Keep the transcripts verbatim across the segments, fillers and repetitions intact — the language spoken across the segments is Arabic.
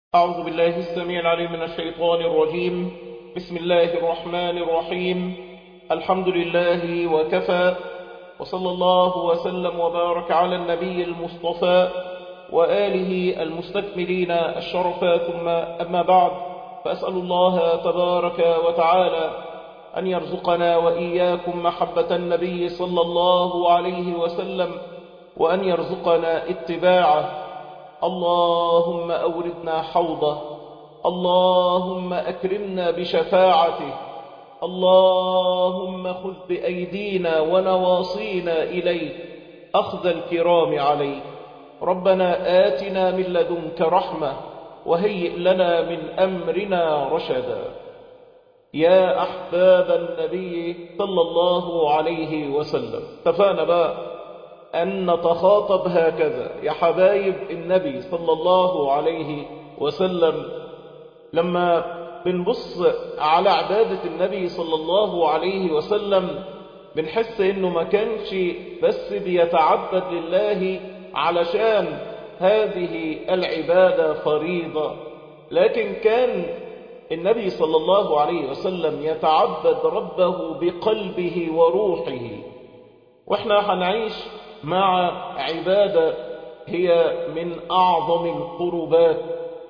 أعوذ بالله السميع العليم من الشيطان الرجيم. بسم الله الرحمن الرحيم. الحمد لله وكفى، وصلى الله وسلم وبارك على النبي المصطفى وآله المستكملين الشرفا، ثم أما بعد، فأسأل الله تبارك وتعالى أن يرزقنا وإياكم محبة النبي صلى الله عليه وسلم، وأن يرزقنا اتباعه. اللهم أوردنا حوضه، اللهم أكرمنا بشفاعته، اللهم خذ بأيدينا ونواصينا إليه أخذ الكرام عليه. ربنا آتنا من لدنك رحمة وهيئ لنا من أمرنا رشدا. يا أحباب النبي صلى الله عليه وسلم، اتفقنا بقى أن نتخاطب هكذا يا حبايب النبي صلى الله عليه وسلم. لما بنبص على عبادة النبي صلى الله عليه وسلم بنحس إنه ما كانش بس بيتعبد لله علشان هذه العبادة فريضة، لكن كان النبي صلى الله عليه وسلم يتعبد ربه بقلبه وروحه. واحنا هنعيش مع عبادة هي من أعظم القربات،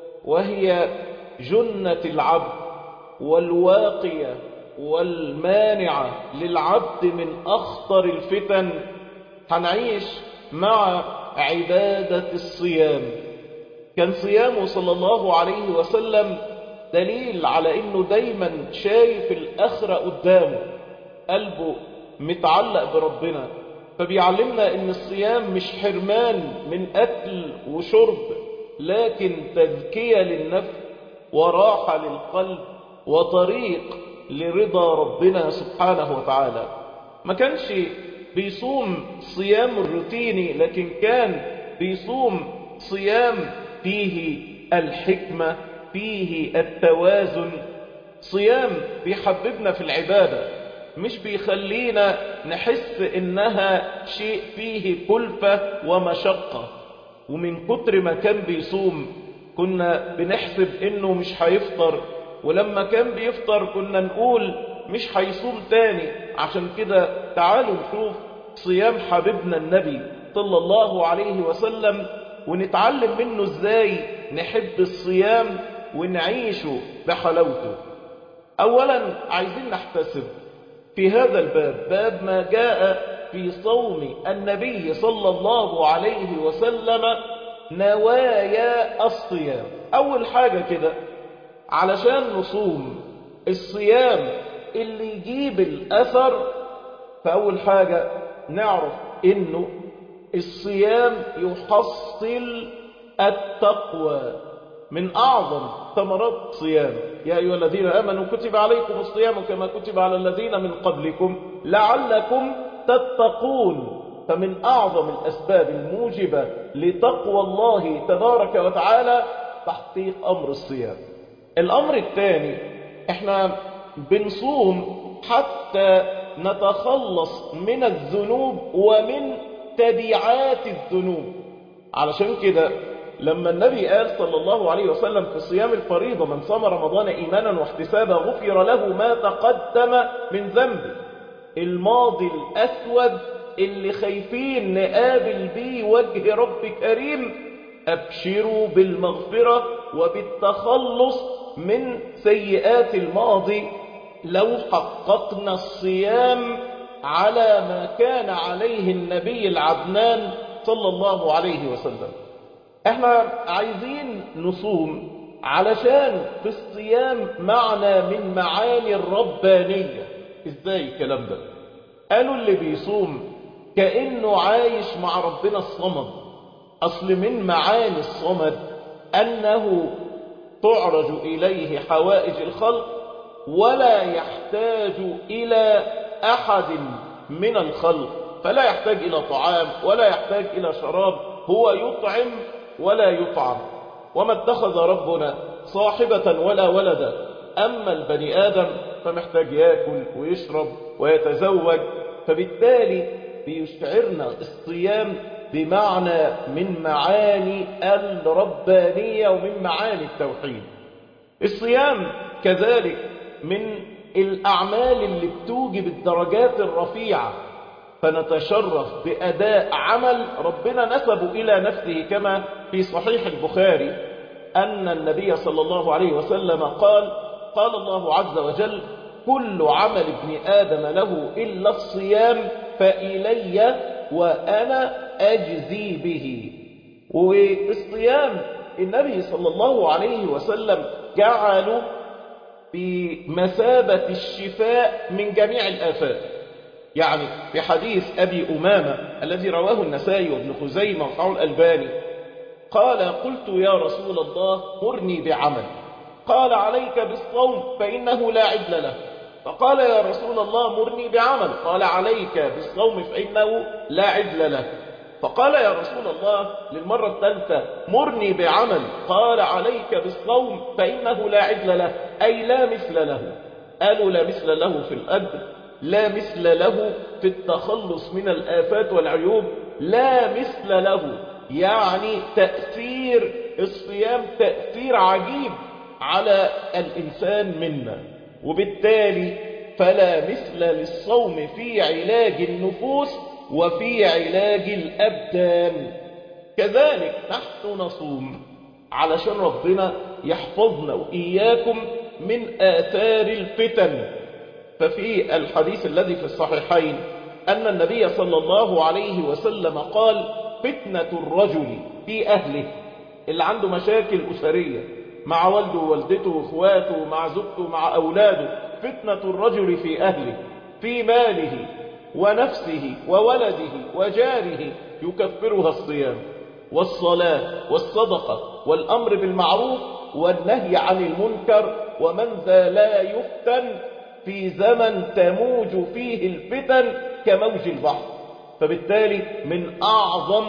وهي جنة العبد والواقية والمانعة للعبد من أخطر الفتن. هنعيش مع عبادة الصيام. كان صيامه صلى الله عليه وسلم دليل على أنه دايما شايف الآخرة قدامه، قلبه متعلق بربنا، فبيعلمنا ان الصيام مش حرمان من أكل وشرب، لكن تزكية للنفس وراحة للقلب وطريق لرضا ربنا سبحانه وتعالى. ما كانش بيصوم صيام الروتيني، لكن كان بيصوم صيام فيه الحكمة، فيه التوازن، صيام بيحببنا في العبادة، مش بيخلينا نحس إنها شيء فيه كلفة ومشقة. ومن كتر ما كان بيصوم كنا بنحسب إنه مش هيفطر، ولما كان بيفطر كنا نقول مش هيصوم تاني. عشان كده تعالوا نشوف صيام حبيبنا النبي صلى الله عليه وسلم ونتعلم منه إزاي نحب الصيام ونعيشه بحلاوته. أولا عايزين نحتسب في هذا الباب، باب ما جاء في صوم النبي صلى الله عليه وسلم نوايا الصيام. أول حاجة كده علشان نصوم الصيام اللي يجيب الأثر، فأول حاجة نعرف إنه الصيام يحصل التقوى. من أعظم ثمرات الصيام يا أيها الذين آمنوا كتب عليكم الصيام كما كتب على الذين من قبلكم لعلكم تتقون. فمن أعظم الأسباب الموجبة لتقوى الله تبارك وتعالى تحقيق أمر الصيام. الأمر الثاني، احنا بنصوم حتى نتخلص من الذنوب ومن تبعات الذنوب. علشان كده لما النبي قال صلى الله عليه وسلم في صيام الفريضة من صام رمضان إيمانا واحتسابا غفر له ما تقدم من ذنبه، الماضي الأسود اللي خايفين نقابل بيه وجه رب كريم، أبشروا بالمغفرة وبالتخلص من سيئات الماضي لو حققنا الصيام على ما كان عليه النبي العدنان صلى الله عليه وسلم. احنا عايزين نصوم علشان في الصيام معنى من معاني الربانية. ازاي الكلام ده؟ قالوا اللي بيصوم كأنه عايش مع ربنا الصمد. اصل من معاني الصمد انه تعرج اليه حوائج الخلق ولا يحتاج الى احد من الخلق، فلا يحتاج الى طعام ولا يحتاج الى شراب، هو يطعم ولا يطعم. وما اتخذ ربنا صاحبة ولا ولدا. أما البني آدم فمحتاج يأكل ويشرب ويتزوج، فبالتالي بيشعرنا الصيام بمعنى من معاني الربانية ومن معاني التوحيد. الصيام كذلك من الأعمال اللي بتوجب الدرجات الرفيعة، فنتشرف بأداء عمل ربنا نسبه إلى نفسه، كما في صحيح البخاري أن النبي صلى الله عليه وسلم قال: قال الله عز وجل: كل عمل ابن آدم له إلا الصيام فإلي وأنا أجزي به. والصيام النبي صلى الله عليه وسلم جعله بمثابة الشفاء من جميع الآفات. يعني في حديث أبي أمامة الذي رواه النسائي وابن خزيمة وصححه الألباني قال: قلت يا رسول الله مرني بعمل. قال: عليك بالصوم فإنه لا عدل له. فقال: يا رسول الله مرني بعمل. قال: عليك بالصوم فإنه لا عدل له. فقال: يا رسول الله للمرة الثالثة مرني بعمل. قال: عليك بالصوم فإنه لا عدل له، أي لا مثل له. قالوا: لا مثل له في الأجر، لا مثل له في التخلص من الآفات والعيوب، لا مثل له يعني تأثير الصيام تأثير عجيب على الإنسان منا، وبالتالي فلا مثل للصوم في علاج النفوس وفي علاج الأبدان. كذلك نحن نصوم علشان ربنا يحفظنا وإياكم من آثار الفتن. ففي الحديث الذي في الصحيحين أن النبي صلى الله عليه وسلم قال: فتنة الرجل في أهله، اللي عنده مشاكل أسرية مع والده ووالدته وإخواته مع زوجته مع أولاده، فتنة الرجل في أهله في ماله ونفسه وولده وجاره يكفرها الصيام والصلاة والصدقة والأمر بالمعروف والنهي عن المنكر، ومن ذا لا يفتن في زمن تموج فيه الفتن كموج البحر. فبالتالي من أعظم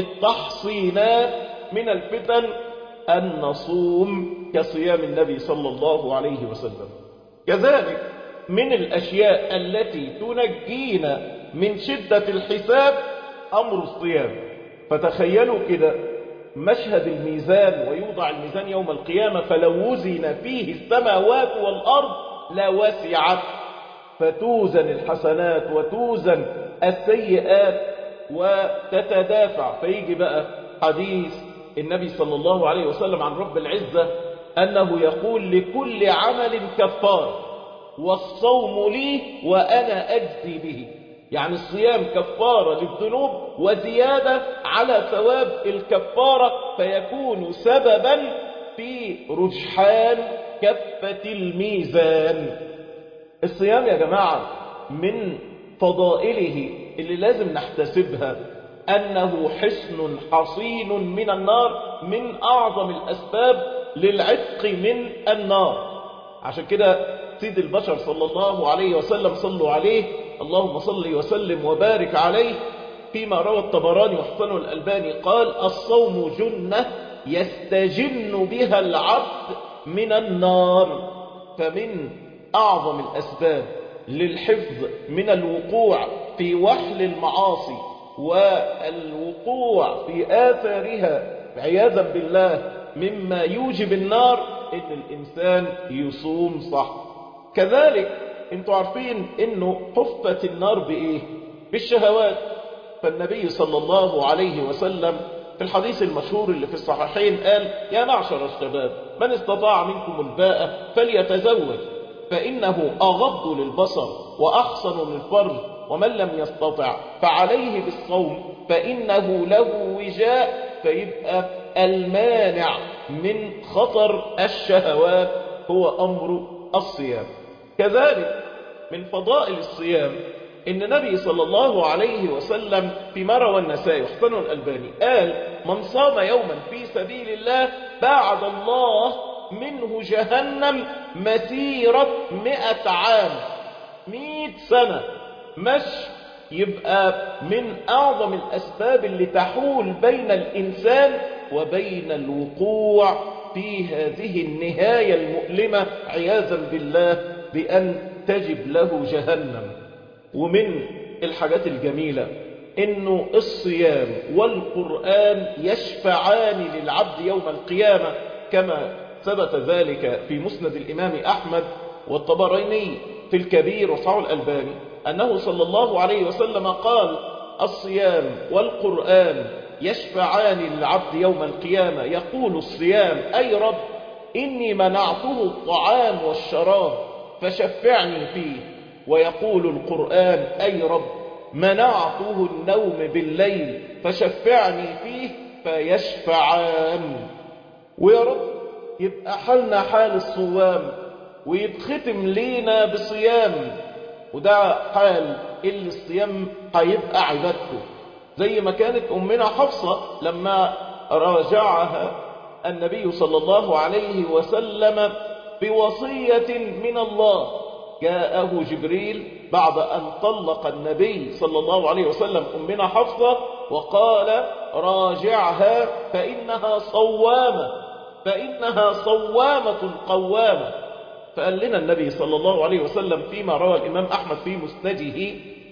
التحصينات من الفتن أن نصوم كصيام النبي صلى الله عليه وسلم. كذلك من الأشياء التي تنجينا من شدة الحساب أمر الصيام. فتخيلوا كده مشهد الميزان، ويوضع الميزان يوم القيامة فلو وزن فيه السماوات والأرض لوسعت، فتوزن الحسنات وتوزن السيئات وتتدافع. فيجي بقى حديث النبي صلى الله عليه وسلم عن رب العزة أنه يقول: لكل عمل كفار والصوم لي وأنا أجزي به. يعني الصيام كفارة للذنوب وزيادة على ثواب الكفارة، فيكون سببا في رجحان كفة الميزان. الصيام يا جماعة من فضائله اللي لازم نحتسبها أنه حصن حصين من النار، من أعظم الأسباب للعتق من النار. عشان كده سيد البشر صلى الله عليه وسلم صلوا عليه اللهم صل وسلم وبارك عليه فيما روى الطبراني وحسنه الألباني قال: الصوم جنة يستجن بها العبد من النار. فمن أعظم الأسباب للحفظ من الوقوع في وحل المعاصي والوقوع في آثارها عياذا بالله مما يوجب النار إن الإنسان يصوم صح. كذلك انتوا عارفين إنه حفت النار بإيه؟ بالشهوات. فالنبي صلى الله عليه وسلم في الحديث المشهور اللي في الصحيحين قال: يا معشر الشباب من استطاع منكم الباءة فليتزوج فإنه أغض للبصر وأحصن للفرج، ومن لم يستطع فعليه بالصوم فإنه له وجاء. فيبقى المانع من خطر الشهوات هو أمر الصيام. كذلك من فضائل الصيام إن النبي صلى الله عليه وسلم فيما روى النسائي وحسنه الألباني قال: من صام يوما في سبيل الله باعد الله منه جهنم مسيرة مئة عام، مئة سنة مشي. يبقى من أعظم الأسباب اللي تحول بين الإنسان وبين الوقوع في هذه النهاية المؤلمة عياذا بالله بأن تجب له جهنم. ومن الحاجات الجميلة إنه الصيام والقرآن يشفعان للعبد يوم القيامة، كما ثبت ذلك في مسند الإمام أحمد والطبراني في الكبير وصححه الألباني، أنه صلى الله عليه وسلم قال: الصيام والقرآن يشفعان للعبد يوم القيامة. يقول الصيام: أي رب، إني منعته الطعام والشراب فشفعني فيه. ويقول القرآن: أي رب، منعته النوم بالليل فشفعني فيه. فيشفعان. ويا رب يبقى حالنا حال الصوام ويتختم لينا بصيام، وده حال اللي الصيام هيبقى عبادته، زي ما كانت أمنا حفصة لما راجعها النبي صلى الله عليه وسلم بوصية من الله. جاءه جبريل بعد أن طلق النبي صلى الله عليه وسلم أمنا حفصة وقال: راجعها فإنها صوامة، فإنها صوامة قوامة. فقال لنا النبي صلى الله عليه وسلم فيما روى الإمام أحمد في مسنده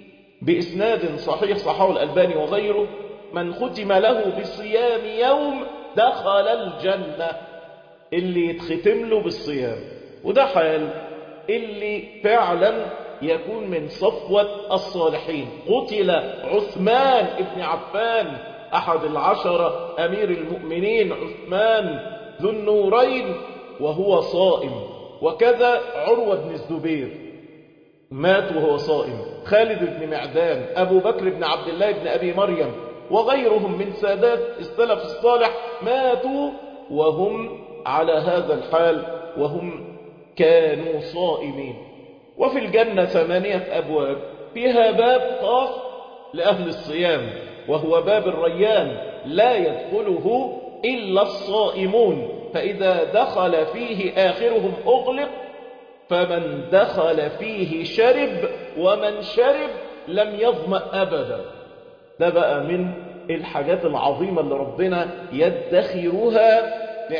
بإسناد صحيح صححه الألباني وغيره: من ختم له بصيام يوم دخل الجنة. اللي يتختم له بالصيام، وده حال اللي فعلا يكون من صفوة الصالحين. قتل عثمان ابن عفان أحد العشرة، أمير المؤمنين عثمان ذو النورين، وهو صائم. وكذا عروة بن الزبير مات وهو صائم. خالد بن معدان، أبو بكر بن عبد الله بن أبي مريم، وغيرهم من سادات السلف الصالح ماتوا وهم على هذا الحال، وهم كانوا صائمين. وفي الجنة ثمانية أبواب، فيها باب خاص لأهل الصيام، وهو باب الريان، لا يدخله إلا الصائمون، فإذا دخل فيه آخرهم أغلق، فمن دخل فيه شرب، ومن شرب لم يظمأ أبدا. ده بقى من الحاجات العظيمة اللي ربنا يدخرها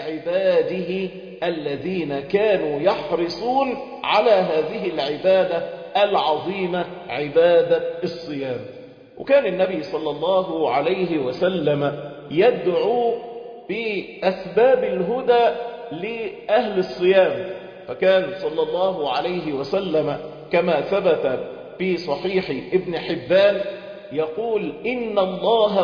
لعباده الذين كانوا يحرصون على هذه العبادة العظيمة، عبادة الصيام. وكان النبي صلى الله عليه وسلم يدعو بأسباب الهدى لأهل الصيام، فكان صلى الله عليه وسلم كما ثبت في صحيح ابن حبان يقول: إن الله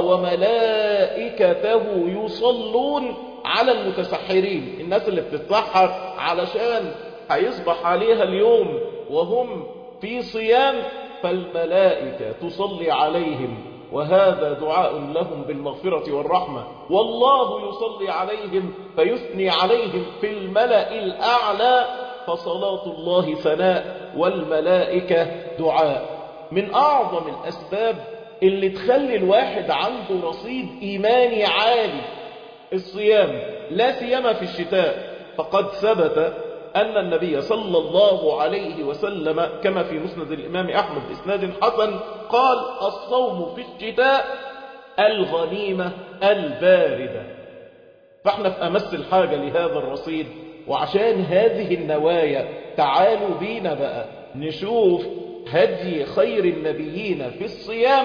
وملائكته يصلون على المتسحرين. الناس اللي بتتسحر علشان هيصبح عليها اليوم وهم في صيام، فالملائكة تصلي عليهم، وهذا دعاء لهم بالمغفرة والرحمة، والله يصلي عليهم فيثني عليهم في الملأ الأعلى، فصلاة الله ثناء والملائكة دعاء. من أعظم الأسباب اللي تخلي الواحد عنده رصيد إيماني عالي الصيام، لا سيما في الشتاء، فقد ثبت أن النبي صلى الله عليه وسلم كما في مسند الإمام أحمد بإسناد حسن قال: الصوم في الشتاء الغنيمة الباردة. فاحنا في أمس الحاجة لهذا الرصيد، وعشان هذه النوايا تعالوا بينا بقى نشوف هدي خير النبيين في الصيام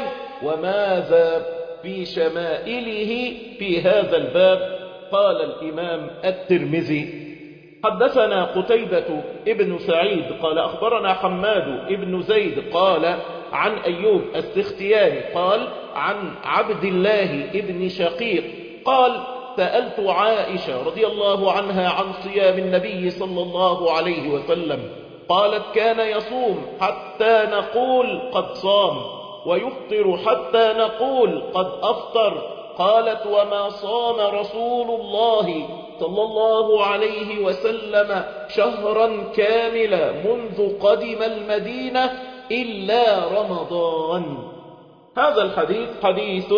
وماذا في شمائله في هذا الباب. قال الإمام الترمذي: حدثنا قتيبة ابن سعيد قال أخبرنا حماد ابن زيد قال عن أيوب السختياني قال عن عبد الله ابن شقيق قال: سألت عائشة رضي الله عنها عن صيام النبي صلى الله عليه وسلم، قالت: كان يصوم حتى نقول قد صام، ويفطر حتى نقول قد أفطر. قالت: وما صام رسول الله صلى الله عليه وسلم شهرا كاملا منذ قدم المدينة إلا رمضان. هذا الحديث حديث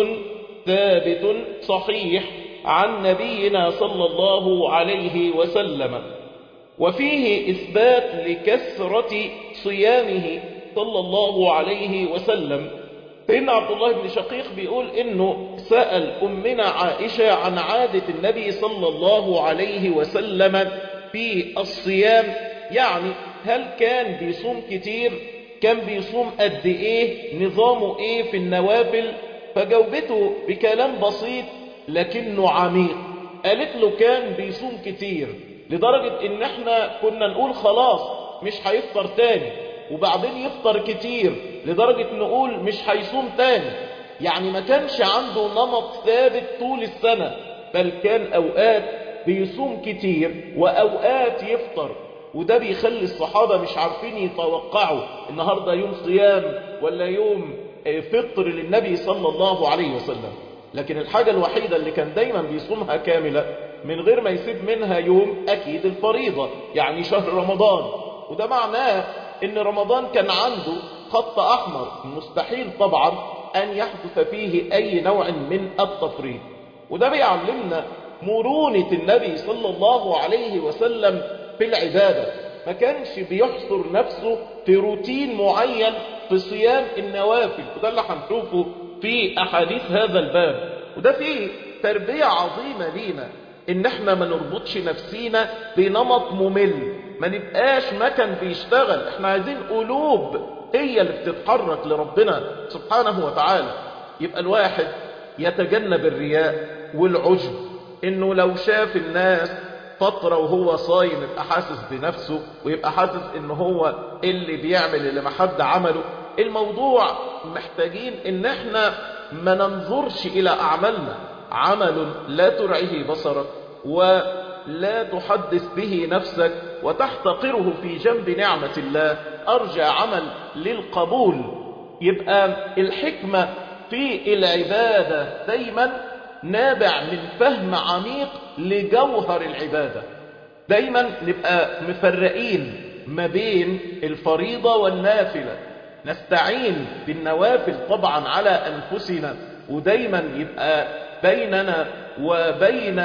ثابت صحيح عن نبينا صلى الله عليه وسلم، وفيه إثبات لكثرة صيامه صلى الله عليه وسلم. فإن عبد الله بن شقيق بيقول إنه سأل أمنا عائشة عن عادة النبي صلى الله عليه وسلم في الصيام، يعني هل كان بيصوم كتير، كان بيصوم قد إيه، نظامه إيه في النوافل. فجاوبته بكلام بسيط لكنه عميق. قالت له كان بيصوم كتير لدرجة ان احنا كنا نقول خلاص مش هيفطر تاني، وبعدين يفطر كتير لدرجة نقول مش هيصوم تاني. يعني ما كانش عنده نمط ثابت طول السنة، بل كان اوقات بيصوم كتير واوقات يفطر. وده بيخلي الصحابة مش عارفين يتوقعوا النهاردة يوم صيام ولا يوم فطر للنبي صلى الله عليه وسلم. لكن الحاجة الوحيدة اللي كان دايما بيصومها كاملة من غير ما يسيب منها يوم أكيد الفريضة، يعني شهر رمضان. وده معناه ان رمضان كان عنده خط أحمر، مستحيل طبعا أن يحدث فيه أي نوع من التفريط. وده بيعلمنا مرونة النبي صلى الله عليه وسلم في العبادة. ما كانش بيحصر نفسه في روتين معين في صيام النوافل، وده اللي هنشوفه في أحاديث هذا الباب. وده فيه تربية عظيمة لينا، إن احنا ما نربطش نفسينا بنمط ممل، ما نبقاش مكان بيشتغل. احنا عايزين قلوب هي اللي بتتحرك لربنا سبحانه وتعالى. يبقى الواحد يتجنب الرياء والعجب، إنه لو شاف الناس فترة وهو صايم يبقى حاسس بنفسه، ويبقى حاسس إنه هو اللي بيعمل اللي ما حد عمله. الموضوع محتاجين إن احنا ما ننظرش إلى أعمالنا. عمل لا ترعيه بصرك ولا تحدث به نفسك وتحتقره في جنب نعمة الله أرجى عمل للقبول. يبقى الحكمة في العبادة دايما نابع من فهم عميق لجوهر العبادة. دايما نبقى مفرقين ما بين الفريضة والنافلة، نستعين بالنوافل طبعا على أنفسنا، ودايما يبقى بيننا وبين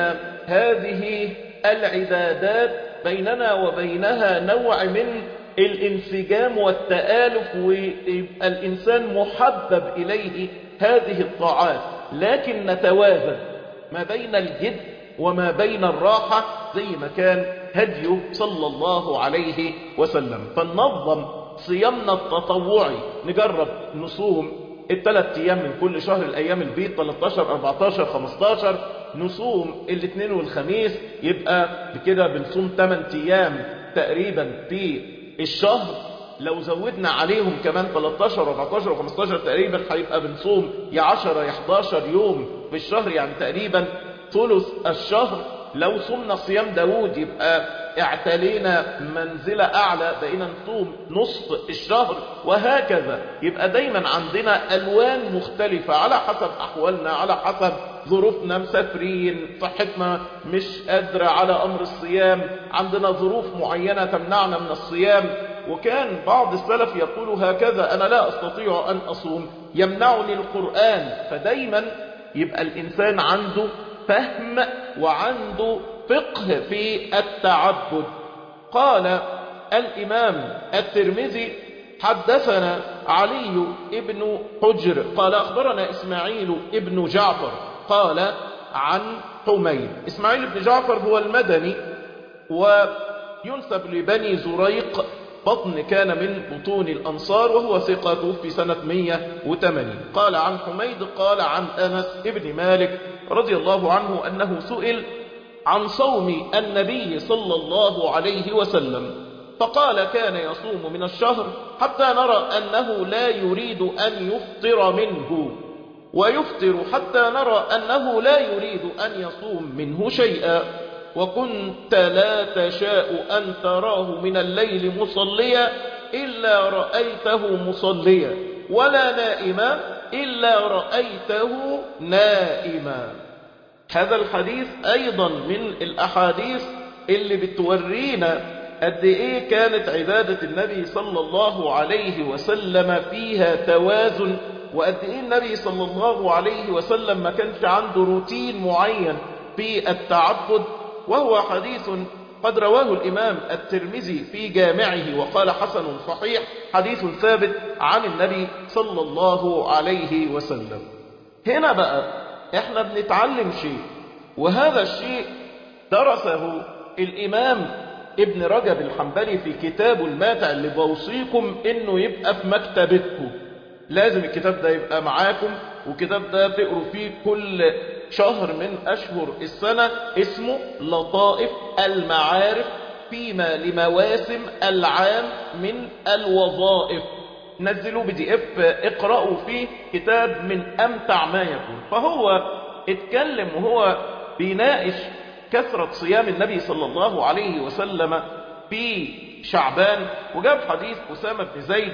هذه العبادات بيننا وبينها نوع من الانسجام والتآلف، ويبقى الإنسان محبب إليه هذه الطاعات. لكن نتوازن ما بين الجد وما بين الراحة زي ما كان هديه صلى الله عليه وسلم. فننظم صيامنا التطوعي، نجرب نصوم الثلاث ايام من كل شهر، الايام البيض تلتاشر اربعتاشر خمستاشر، نصوم الاثنين والخميس، يبقى بكده بنصوم ثمانية ايام تقريبا في الشهر. لو زودنا عليهم كمان تلتاشر اربعتاشر وخمستاشر تقريبا هيبقى بنصوم يا عشرة يا حداشر يوم في الشهر، يعني تقريبا ثلث الشهر. لو صمنا صيام داود يبقى اعتلينا منزلة أعلى، بقينا نصوم نصف الشهر، وهكذا. يبقى دايما عندنا ألوان مختلفة على حسب أحوالنا، على حسب ظروفنا، مسافرين، صحتنا مش قادرة على أمر الصيام، عندنا ظروف معينة تمنعنا من الصيام. وكان بعض السلف يقول هكذا: أنا لا أستطيع أن أصوم، يمنعني القرآن. فدايما يبقى الإنسان عنده فهم وعنده فقه في التعبد. قال الإمام الترمذي: حدثنا علي ابن حجر قال أخبرنا إسماعيل ابن جعفر قال عن حميد. إسماعيل بن جعفر هو المدني وينسب لبني زريق، بطن كان من بطون الأنصار، وهو ثقة توفي سنة مئة وثمانين. قال عن حميد قال عن أنس ابن مالك رضي الله عنه أنه سئل عن صوم النبي صلى الله عليه وسلم فقال: كان يصوم من الشهر حتى نرى أنه لا يريد أن يفطر منه، ويفطر حتى نرى أنه لا يريد أن يصوم منه شيئا، وكنت لا تشاء أن تراه من الليل مصليا إلا رأيته مصليا، ولا نائما إلا رأيته نائما. هذا الحديث أيضا من الأحاديث اللي بتورينا قد إيه كانت عبادة النبي صلى الله عليه وسلم فيها توازن، وقد إيه النبي صلى الله عليه وسلم ما كانش عنده روتين معين في التعبد. وهو حديث قد رواه الإمام الترمذي في جامعه وقال حسن صحيح، حديث ثابت عن النبي صلى الله عليه وسلم. هنا بقى احنا بنتعلم شيء، وهذا الشيء درسه الإمام ابن رجب الحنبلي في كتابه الماتع اللي بوصيكم انه يبقى في مكتبتكم. لازم الكتاب ده يبقى معاكم وكتاب ده تقروا فيه كل شهر من أشهر السنة، اسمه لطائف المعارف فيما لمواسم العام من الوظائف. نزلوا بي دي اف اقرأوا فيه، كتاب من أمتع ما يكون. فهو اتكلم وهو بيناقش كثرة صيام النبي صلى الله عليه وسلم في شعبان، وجاب حديث أسامة بن زيد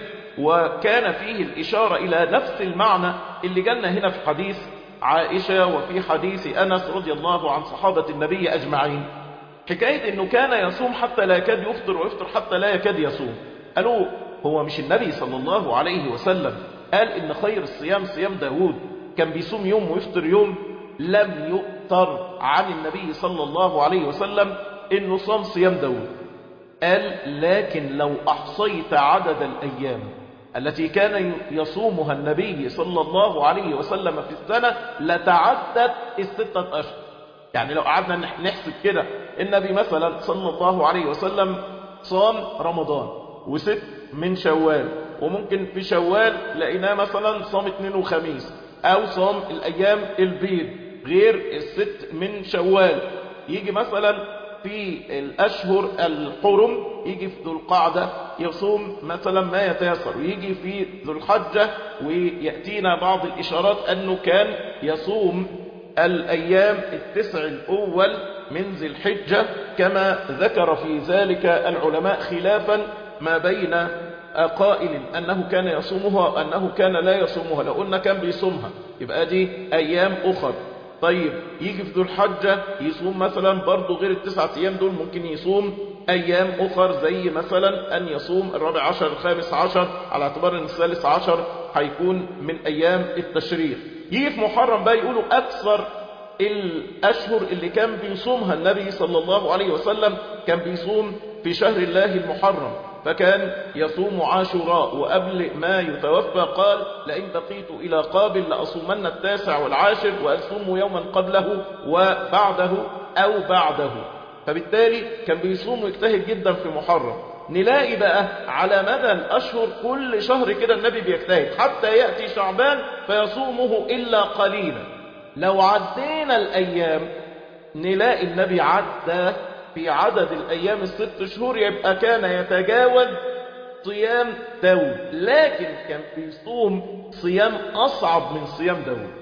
وكان فيه الإشارة إلى نفس المعنى اللي جالنا هنا في حديث عائشة وفي حديث أنس رضي الله عن صحابة النبي أجمعين، حكاية أنه كان يصوم حتى لا يكاد يفطر ويفطر حتى لا يكاد يصوم. قالوا هو مش النبي صلى الله عليه وسلم قال إن خير الصيام صيام داود، كان بيصوم يوم ويفطر يوم؟ لم يؤثر عن النبي صلى الله عليه وسلم إنه صام صيام داود. قال لكن لو أحصيت عدد الأيام التي كان يصومها النبي صلى الله عليه وسلم في السنة لتعدت الستة أشهر. يعني لو قعدنا نحسب كده، النبي مثلا صلى الله عليه وسلم صام رمضان وست من شوال، وممكن في شوال لقيناه مثلا صام اثنين وخميس، أو صام الأيام البيض غير الست من شوال. يجي مثلا في الأشهر الحرم، يجي في ذو القعدة يصوم مثلا ما يتيسر، ويجي في ذو الحجة ويأتينا بعض الإشارات أنه كان يصوم الأيام التسع الأول من ذي الحجة، كما ذكر في ذلك العلماء خلافا ما بين قائل أنه كان يصومها وأنه كان لا يصومها. لو قلنا كان بيصومها يبقى دي أيام أخر. طيب يجي في ذو الحجة يصوم مثلا برضو غير التسعة أيام دول، ممكن يصوم أيام أخر زي مثلا أن يصوم الرابع عشر الخامس عشر، على اعتبار أن الثالث عشر هيكون من أيام التشريق. يجي في محرم بقى يقولوا أكثر الأشهر اللي كان بيصومها النبي صلى الله عليه وسلم كان بيصوم في شهر الله المحرم، فكان يصوم عاشوراء، وقبل ما يتوفى قال لئن بقيت إلى قابل لأصومن التاسع والعاشر وأصوم يوما قبله وبعده أو بعده. فبالتالي كان بيصوم ويجتهد جدا في محرم. نلاقي بقى على مدى الأشهر كل شهر كده النبي بيجتهد حتى يأتي شعبان فيصومه إلا قليلا. لو عدينا الأيام نلاقي النبي عدى في عدد الأيام الست شهور، يبقى كان يتجاوز صيام داود، لكن كان بيصوم صيام أصعب من صيام داود،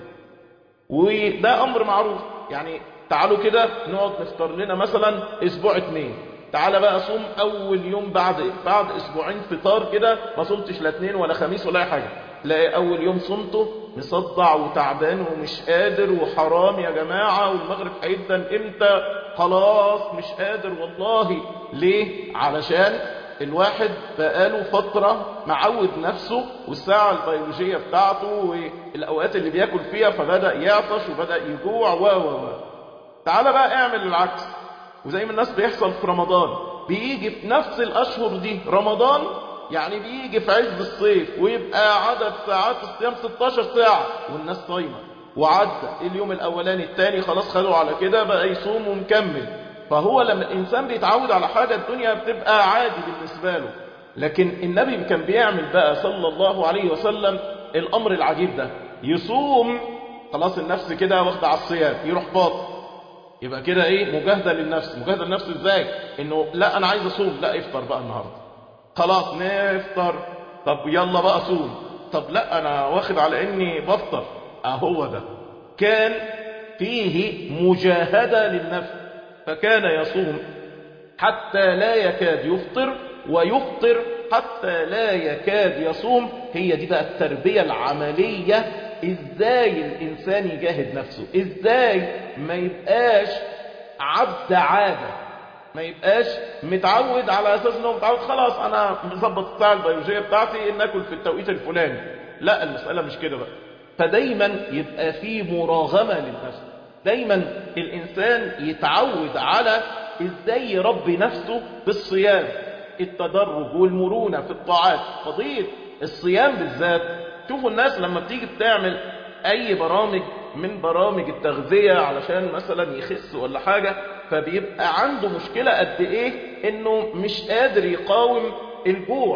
وده أمر معروف. يعني تعالوا كده نقعد نختار لنا مثلا أسبوع اتنين، تعال بقى صوم أول يوم بعد بعد أسبوعين فطار كده، ما صمتش لا اتنين ولا خميس ولا أي حاجة، تلاقي أول يوم صمته مصدع وتعبان ومش قادر وحرام يا جماعة والمغرب هيدن امتى، خلاص مش قادر والله. ليه؟ علشان الواحد بقاله فترة معود نفسه والساعة البيولوجية بتاعته والأوقات اللي بياكل فيها، فبدأ يعطش وبدأ يجوع و و و تعال بقى اعمل العكس. وزي ما الناس بيحصل في رمضان، بيجي في نفس الأشهر دي رمضان، يعني بيجي في عز الصيف ويبقى عدد ساعات الصيام ستاشر ساعة والناس صايمة، وعدى اليوم الأولاني الثاني خلاص خدوا على كده بقى يصوم ومكمل. فهو لما الإنسان بيتعود على حاجة الدنيا بتبقى عادي بالنسبة له. لكن النبي كان بيعمل بقى صلى الله عليه وسلم الأمر العجيب ده، يصوم خلاص النفس كده واخدة على الصيام، يروح باطل، يبقى كده ايه؟ مجاهدة للنفس. مجاهدة للنفس ازاي؟ انه لا انا عايز اصوم، لا افطر بقى النهارده، خلاص نفطر، طب يلا بقى صوم، طب لا انا واخد على اني بفطر. اهو ده كان فيه مجاهدة للنفس، فكان يصوم حتى لا يكاد يفطر ويفطر حتى لا يكاد يصوم. هي دي بقى التربية العملية، ازاي الانسان يجاهد نفسه، ازاي ما يبقاش عبد عادة، ما يبقاش متعود على اساس انه متعود خلاص انا مظبط الساعه البيولوجيه بتاعتي ان اكل في التوقيت الفلاني. لا، المساله مش كده بقى. فدايما يبقى في مراغمه للنفس، دايما الانسان يتعود على ازاي يربي نفسه بالصيام، التدرج والمرونه في الطاعات. قضيه الصيام بالذات، شوفوا الناس لما بتيجي بتعمل اي برامج من برامج التغذية علشان مثلا يخس ولا حاجة، فبيبقى عنده مشكلة قد ايه انه مش قادر يقاوم الجوع.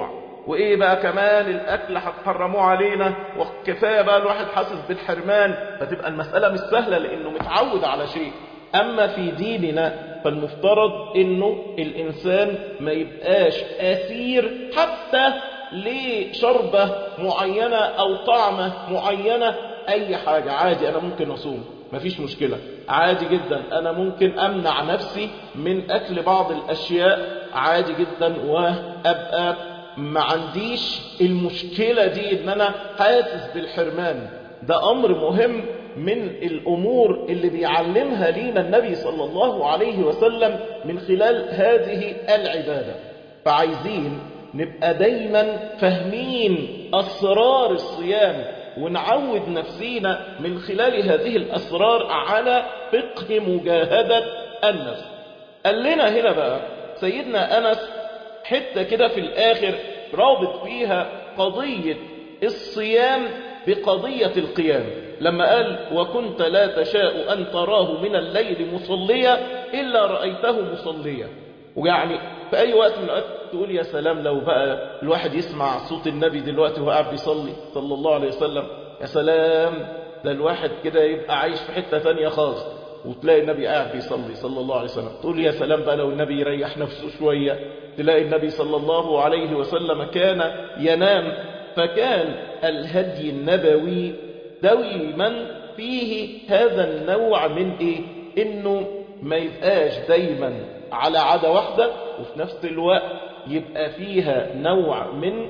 وإيه بقى كمان الأكل هتحرموه علينا، وكفاية بقى الواحد حاسس بالحرمان، فتبقى المسألة مش سهلة لأنه متعود على شيء. أما في ديننا فالمفترض أنه الإنسان ما يبقاش أسير حتى لشربة معينة أو طعمة معينة. أي حاجة عادي، أنا ممكن أصوم مفيش مشكلة، عادي جدا أنا ممكن أمنع نفسي من أكل بعض الأشياء عادي جدا، وأبقى ما عنديش المشكلة دي إن أنا حاسس بالحرمان. ده أمر مهم من الأمور اللي بيعلمها لينا النبي صلى الله عليه وسلم من خلال هذه العبادة. فعايزين نبقى دايما فاهمين أسرار الصيام، ونعود نفسينا من خلال هذه الأسرار على فقه مجاهدة النفس. قال لنا هنا بقى سيدنا أنس حتى كده في الآخر رابط فيها قضية الصيام بقضية القيام، لما قال وكنت لا تشاء أن تراه من الليل مصليا إلا رأيته مصليا. ويعني في أي وقت من الوقت تقول يا سلام لو بقى الواحد يسمع صوت النبي دلوقتي وهو قاعد بيصلي صلى الله عليه وسلم، يا سلام ده الواحد كده يبقى عايش في حتة ثانية خالص، وتلاقي النبي قاعد بيصلي صلى الله عليه وسلم. تقول يا سلام بقى لو النبي يريح نفسه شوية، تلاقي النبي صلى الله عليه وسلم كان ينام. فكان الهدي النبوي دايما فيه هذا النوع من إيه؟ إنه ما يبقاش دايما على عادة واحدة، وفي نفس الوقت يبقى فيها نوع من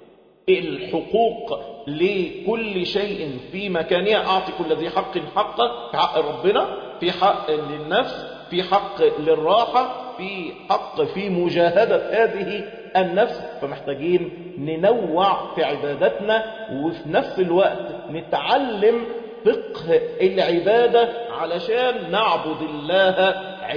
الحقوق لكل شيء في مكانها. أعطي كل ذي حق حقه، في حق ربنا، في حق للنفس، في حق للراحة، في حق في مجاهدة هذه النفس. فمحتاجين ننوع في عبادتنا، وفي نفس الوقت نتعلم فقه العبادة علشان نعبد الله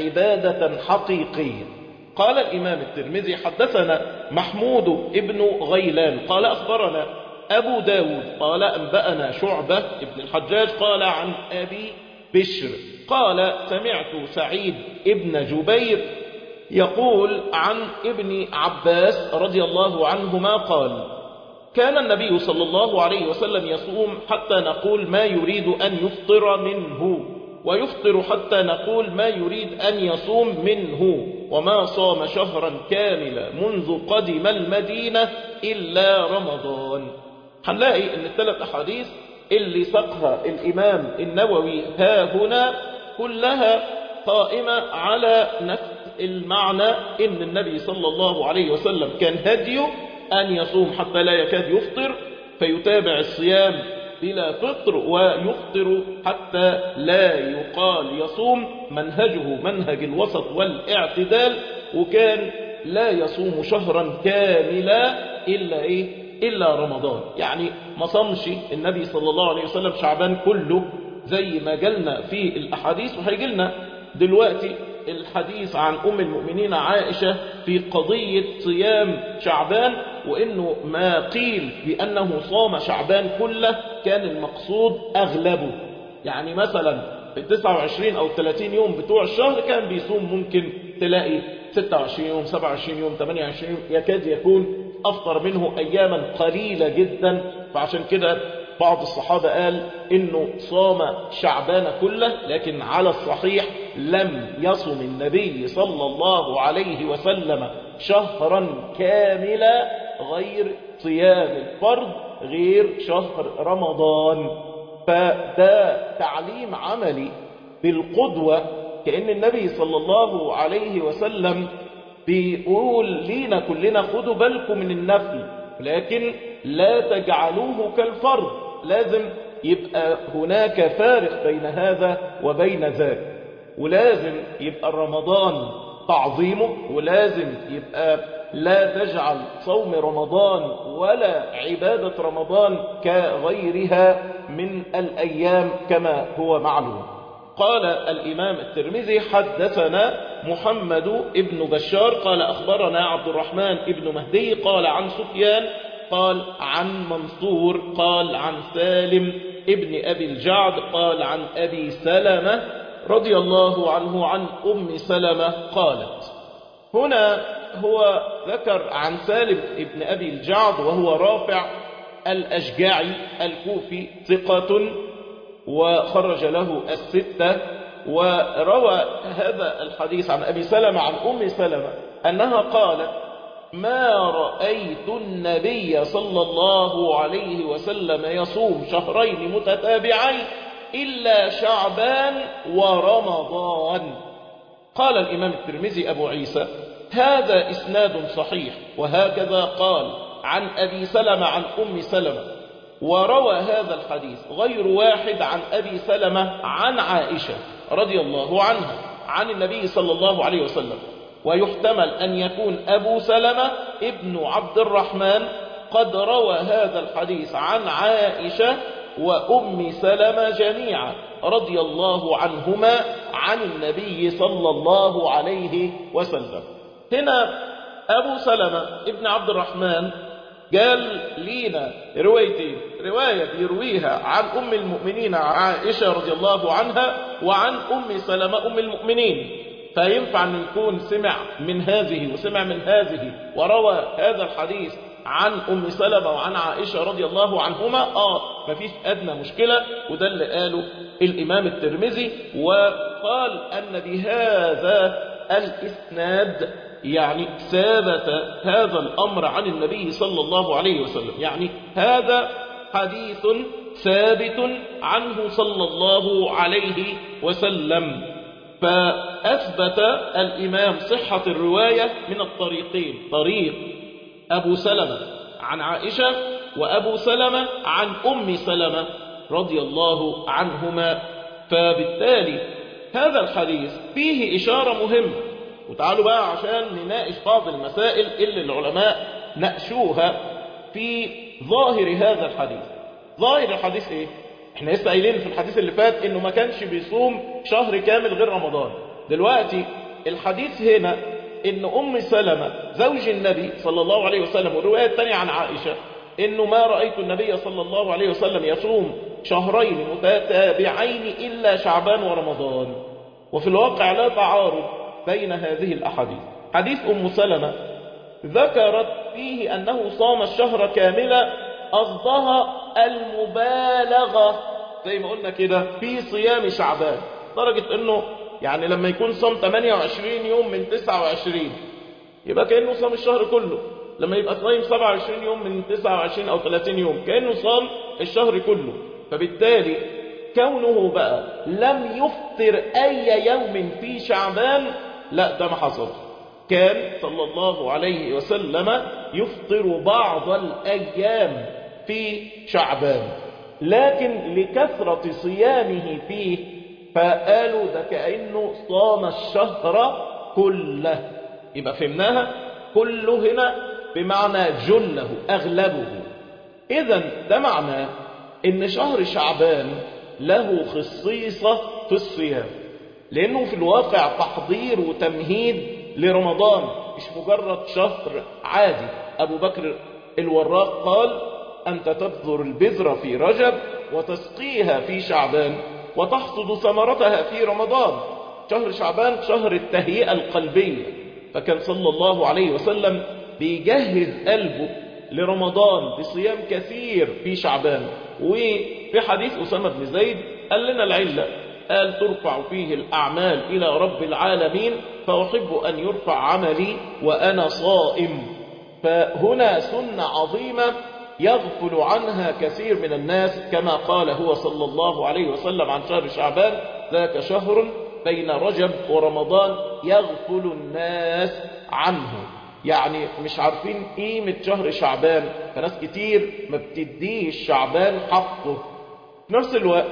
عبادة حقيقية. قال الإمام الترمذي حدثنا محمود ابن غيلان قال أخبرنا أبو داود قال أنبأنا شعبة ابن الحجاج قال عن أبي بشر قال سمعت سعيد ابن جبير يقول عن ابن عباس رضي الله عنهما قال كان النبي صلى الله عليه وسلم يصوم حتى نقول ما يريد أن يفطر منه، ويفطر حتى نقول ما يريد أن يصوم منه، وما صام شهرا كاملا منذ قدم المدينة إلا رمضان. هنلاقي أن الثلاث أحاديث اللي سقها الإمام النووي ها هنا كلها قائمة على نفس المعنى، إن النبي صلى الله عليه وسلم كان هديه أن يصوم حتى لا يكاد يفطر، فيتابع الصيام بلا فطر، ويفطر حتى لا يقال يصوم، منهجه منهج الوسط والاعتدال. وكان لا يصوم شهرا كاملا إلا إيه؟ إلا رمضان. يعني ما صمش النبي صلى الله عليه وسلم شعبان كله زي ما جلنا في الأحاديث. وهيجلنا دلوقتي الحديث عن أم المؤمنين عائشة في قضية صيام شعبان، وإنه ما قيل بأنه صام شعبان كله كان المقصود أغلبه. يعني مثلا في تسعة وعشرين أو ثلاثين يوم بتوع الشهر كان بيصوم، ممكن تلاقي ستة وعشرين يوم سبعة وعشرين يوم ثمانية وعشرين يوم، يكاد يكون أفطر منه أياما قليلة جدا. فعشان كده بعض الصحابة قال إنه صام شعبان كله، لكن على الصحيح لم يصم النبي صلى الله عليه وسلم شهرا كاملا غير صيام الفرض، غير شهر رمضان. فده تعليم عملي بالقدوة، كأن النبي صلى الله عليه وسلم بيقول لينا كلنا خدوا بالكم من النفل، لكن لا تجعلوه كالفرض. لازم يبقى هناك فارق بين هذا وبين ذاك، ولازم يبقى رمضان تعظيمه، ولازم يبقى لا تجعل صوم رمضان ولا عبادة رمضان كغيرها من الأيام كما هو معلوم. قال الإمام الترمذي حدثنا محمد ابن بشار قال أخبرنا عبد الرحمن ابن مهدي قال عن سفيان قال عن منصور قال عن سالم ابن أبي الجعد قال عن أبي سلمة رضي الله عنه عن أم سلمة قالت هنا هو ذكر عن سالم ابن أبي الجعد وهو رافع الأشجاعي الكوفي ثقة وخرج له الستة، وروى هذا الحديث عن أبي سلمة عن أم سلمة أنها قالت: ما رأيت النبي صلى الله عليه وسلم يصوم شهرين متتابعين إلا شعبان ورمضان. قال الإمام الترمذي أبو عيسى: هذا إسناد صحيح، وهكذا قال عن أبي سلمة عن أم سلمة. وروى هذا الحديث غير واحد عن أبي سلمة عن عائشة رضي الله عنها عن النبي صلى الله عليه وسلم، ويحتمل أن يكون أبو سلمة ابن عبد الرحمن قد روى هذا الحديث عن عائشة وأم سلمة جميعا رضي الله عنهما عن النبي صلى الله عليه وسلم. هنا أبو سلمة ابن عبد الرحمن قال لينا روايتين، رواية يرويها عن أم المؤمنين عائشة رضي الله عنها وعن أم سلمة أم المؤمنين، فينفع أن يكون سمع من هذه وسمع من هذه وروى هذا الحديث عن أم سلمة وعن عائشة رضي الله عنهما. آه مفيش أدنى مشكلة، وده اللي قاله الإمام الترمذي، وقال أن بهذا الإسناد يعني ثابت هذا الأمر عن النبي صلى الله عليه وسلم، يعني هذا حديث ثابت عنه صلى الله عليه وسلم. فأثبت الإمام صحة الرواية من الطريقين، طريق أبو سلمة عن عائشة وأبو سلمة عن أم سلمة رضي الله عنهما. فبالتالي هذا الحديث فيه إشارة مهمة. وتعالوا بقى عشان نناقش بعض المسائل اللي العلماء ناقشوها في ظاهر هذا الحديث. ظاهر الحديث ايه؟ احنا لسه قايلين في الحديث اللي فات انه ما كانش بيصوم شهر كامل غير رمضان. دلوقتي الحديث هنا ان ام سلمة زوج النبي صلى الله عليه وسلم، والرواية الثانية عن عائشة انه ما رأيت النبي صلى الله عليه وسلم يصوم شهرين متتابعين الا شعبان ورمضان. وفي الواقع لا تعارض بين هذه الأحاديث. حديث أم سلمة ذكرت فيه أنه صام الشهر كاملا، قصدها المبالغة زي ما قلنا كده في صيام شعبان، درجة أنه يعني لما يكون صام ثمانية وعشرين يوم من تسعة وعشرين يبقى كأنه صام الشهر كله، لما يبقى صايم سبعة وعشرين يوم من تسعة وعشرين أو ثلاثين يوم كأنه صام الشهر كله. فبالتالي كونه بقى لم يفطر أي يوم في شعبان، لا ده ما حصل. كان صلى الله عليه وسلم يفطر بعض الأيام في شعبان، لكن لكثرة صيامه فيه فقالوا ده كأنه صام الشهر كله. يبقى فهمناها كله هنا بمعنى جله أغلبه. إذن ده معناه إن شهر شعبان له خصيصة في الصيام، لأنه في الواقع تحضير وتمهيد لرمضان، مش مجرد شهر عادي. أبو بكر الوراق قال: أنت تبذر البذرة في رجب وتسقيها في شعبان وتحصد ثمرتها في رمضان. شهر شعبان شهر التهيئة القلبية، فكان صلى الله عليه وسلم بيجهز قلبه لرمضان بصيام كثير في شعبان. وفي حديث أسامة بن زيد قال لنا العلة، قال: ترفع فيه الأعمال إلى رب العالمين فأحب أن يرفع عملي وأنا صائم. فهنا سنة عظيمة يغفل عنها كثير من الناس، كما قال هو صلى الله عليه وسلم عن شهر شعبان: ذاك شهر بين رجب ورمضان يغفل الناس عنه. يعني مش عارفين قيمة شهر شعبان، فناس كتير ما بتديش شعبان حقه. في نفس الوقت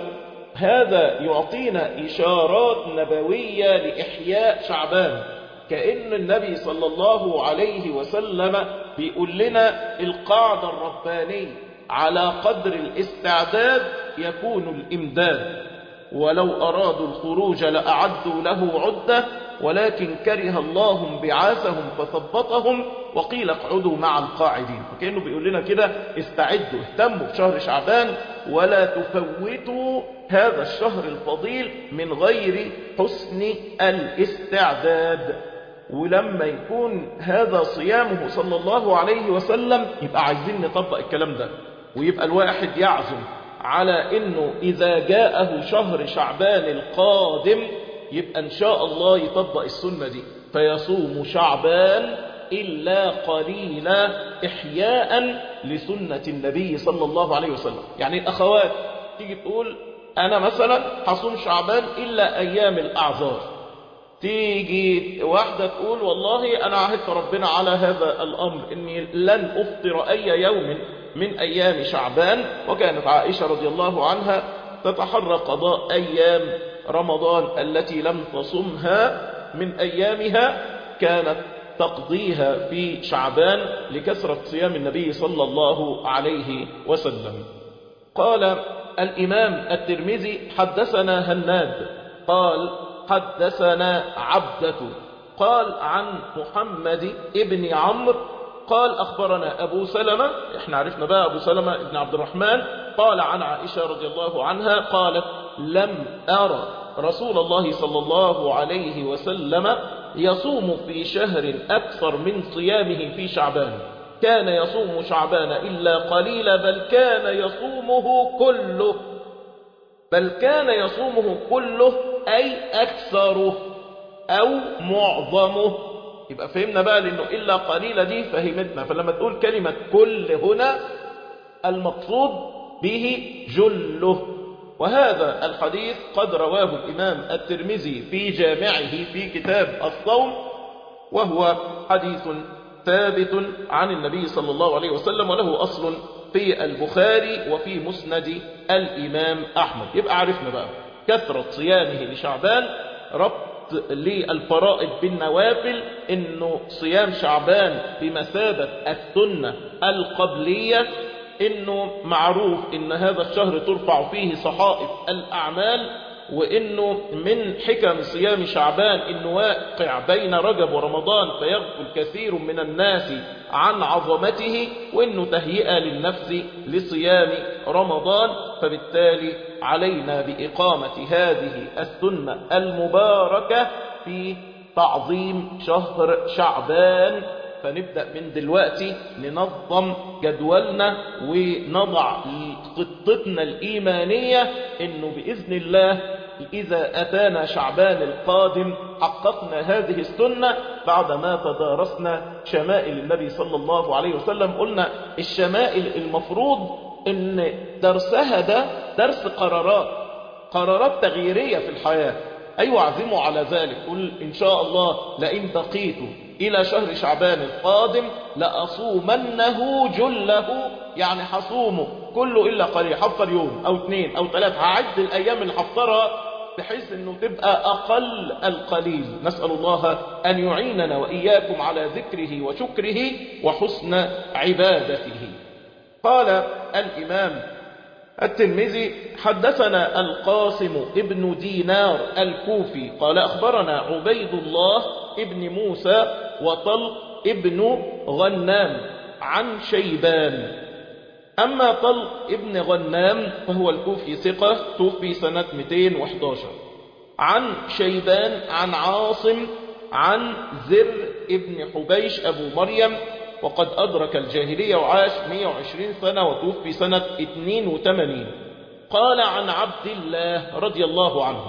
هذا يعطينا إشارات نبوية لإحياء شعبان، كأن النبي صلى الله عليه وسلم بيقول لنا القاعدة الربانية: على قدر الاستعداد يكون الإمداد، ولو أرادوا الخروج لأعدوا له عدة ولكن كره الله بعاثهم فثبطهم وقيل اقعدوا مع القاعدين. وكأنه بيقول لنا كده: استعدوا، اهتموا بشهر شعبان ولا تفوتوا هذا الشهر الفضيل من غير حسن الاستعداد. ولما يكون هذا صيامه صلى الله عليه وسلم يبقى عايزين نطبق الكلام ده، ويبقى الواحد يعزم على انه اذا جاءه شهر شعبان القادم يبقى ان شاء الله يطبق السنة دي، فيصوم شعبان إلا قليلا إحياء لسنة النبي صلى الله عليه وسلم. يعني الأخوات تيجي تقول أنا مثلا حصوم شعبان إلا أيام الأعذار، تيجي واحدة تقول والله أنا عهدت ربنا على هذا الأمر إني لن أفطر أي يوم من أيام شعبان. وكانت عائشة رضي الله عنها تتحرى قضاء أيام رمضان التي لم تصمها من أيامها، كانت تقضيها في شعبان لكثرة صيام النبي صلى الله عليه وسلم. قال الإمام الترمذي حدثنا هناد قال حدثنا عبدة قال عن محمد ابن عمرو قال أخبرنا أبو سلمة، احنا عرفنا بقى أبو سلمة ابن عبد الرحمن، قال عن عائشة رضي الله عنها قالت لم أرى رسول الله صلى الله عليه وسلم يصوم في شهر أكثر من صيامه في شعبان، كان يصوم شعبان إلا قليلا بل كان يصومه كله، بل كان يصومه كله أي أكثره أو معظمه. يبقى فهمنا بقى لأنه إلا قليلا دي فهمتنا، فلما تقول كلمة كل هنا المقصود به جله. وهذا الحديث قد رواه الإمام الترمذي في جامعه في كتاب الصوم، وهو حديث ثابت عن النبي صلى الله عليه وسلم، وله أصل في البخاري وفي مسند الإمام أحمد. يبقى عرفنا بقى كثرة صيامه لشعبان، ربط للفرائض بالنوافل، إنه صيام شعبان بمثابة السنة القبلية، إنه معروف إن هذا الشهر ترفع فيه صحائف الأعمال، وإنه من حكم صيام شعبان إنه واقع بين رجب ورمضان فيغفل كثير من الناس عن عظمته، وإنه تهيئة للنفس لصيام رمضان. فبالتالي علينا بإقامة هذه السنة المباركة في تعظيم شهر شعبان. فنبدأ من دلوقتي ننظم جدولنا ونضع خطتنا الإيمانية إنه بإذن الله إذا أتانا شعبان القادم حققنا هذه السنة بعدما تدارسنا شمائل النبي صلى الله عليه وسلم. قلنا الشمائل المفروض إن درسها ده درس قرارات قرارات تغييرية في الحياة. أيوة عزموا على ذلك، قل إن شاء الله لئن بقيت إلى شهر شعبان القادم لأصومنه جله، يعني حصومه كله إلا قليل، حفر يوم أو اثنين أو ثلاثة، هعد الأيام اللي حفرها بحيث أنه تبقى أقل القليل. نسأل الله أن يعيننا وإياكم على ذكره وشكره وحسن عبادته. قال الإمام الترمذي حدثنا القاسم ابن دينار الكوفي قال أخبرنا عبيد الله ابن موسى وطلق ابن غنام عن شيبان. أما طلق ابن غنام فهو الكوفي ثقة توفي سنة مئتين وأحد عشر. عن شيبان عن عاصم عن زر ابن حبيش أبو مريم، وقد أدرك الجاهلية وعاش مئة وعشرين سنة وتوفي سنة اثنين وثمانين. قال عن عبد الله رضي الله عنه.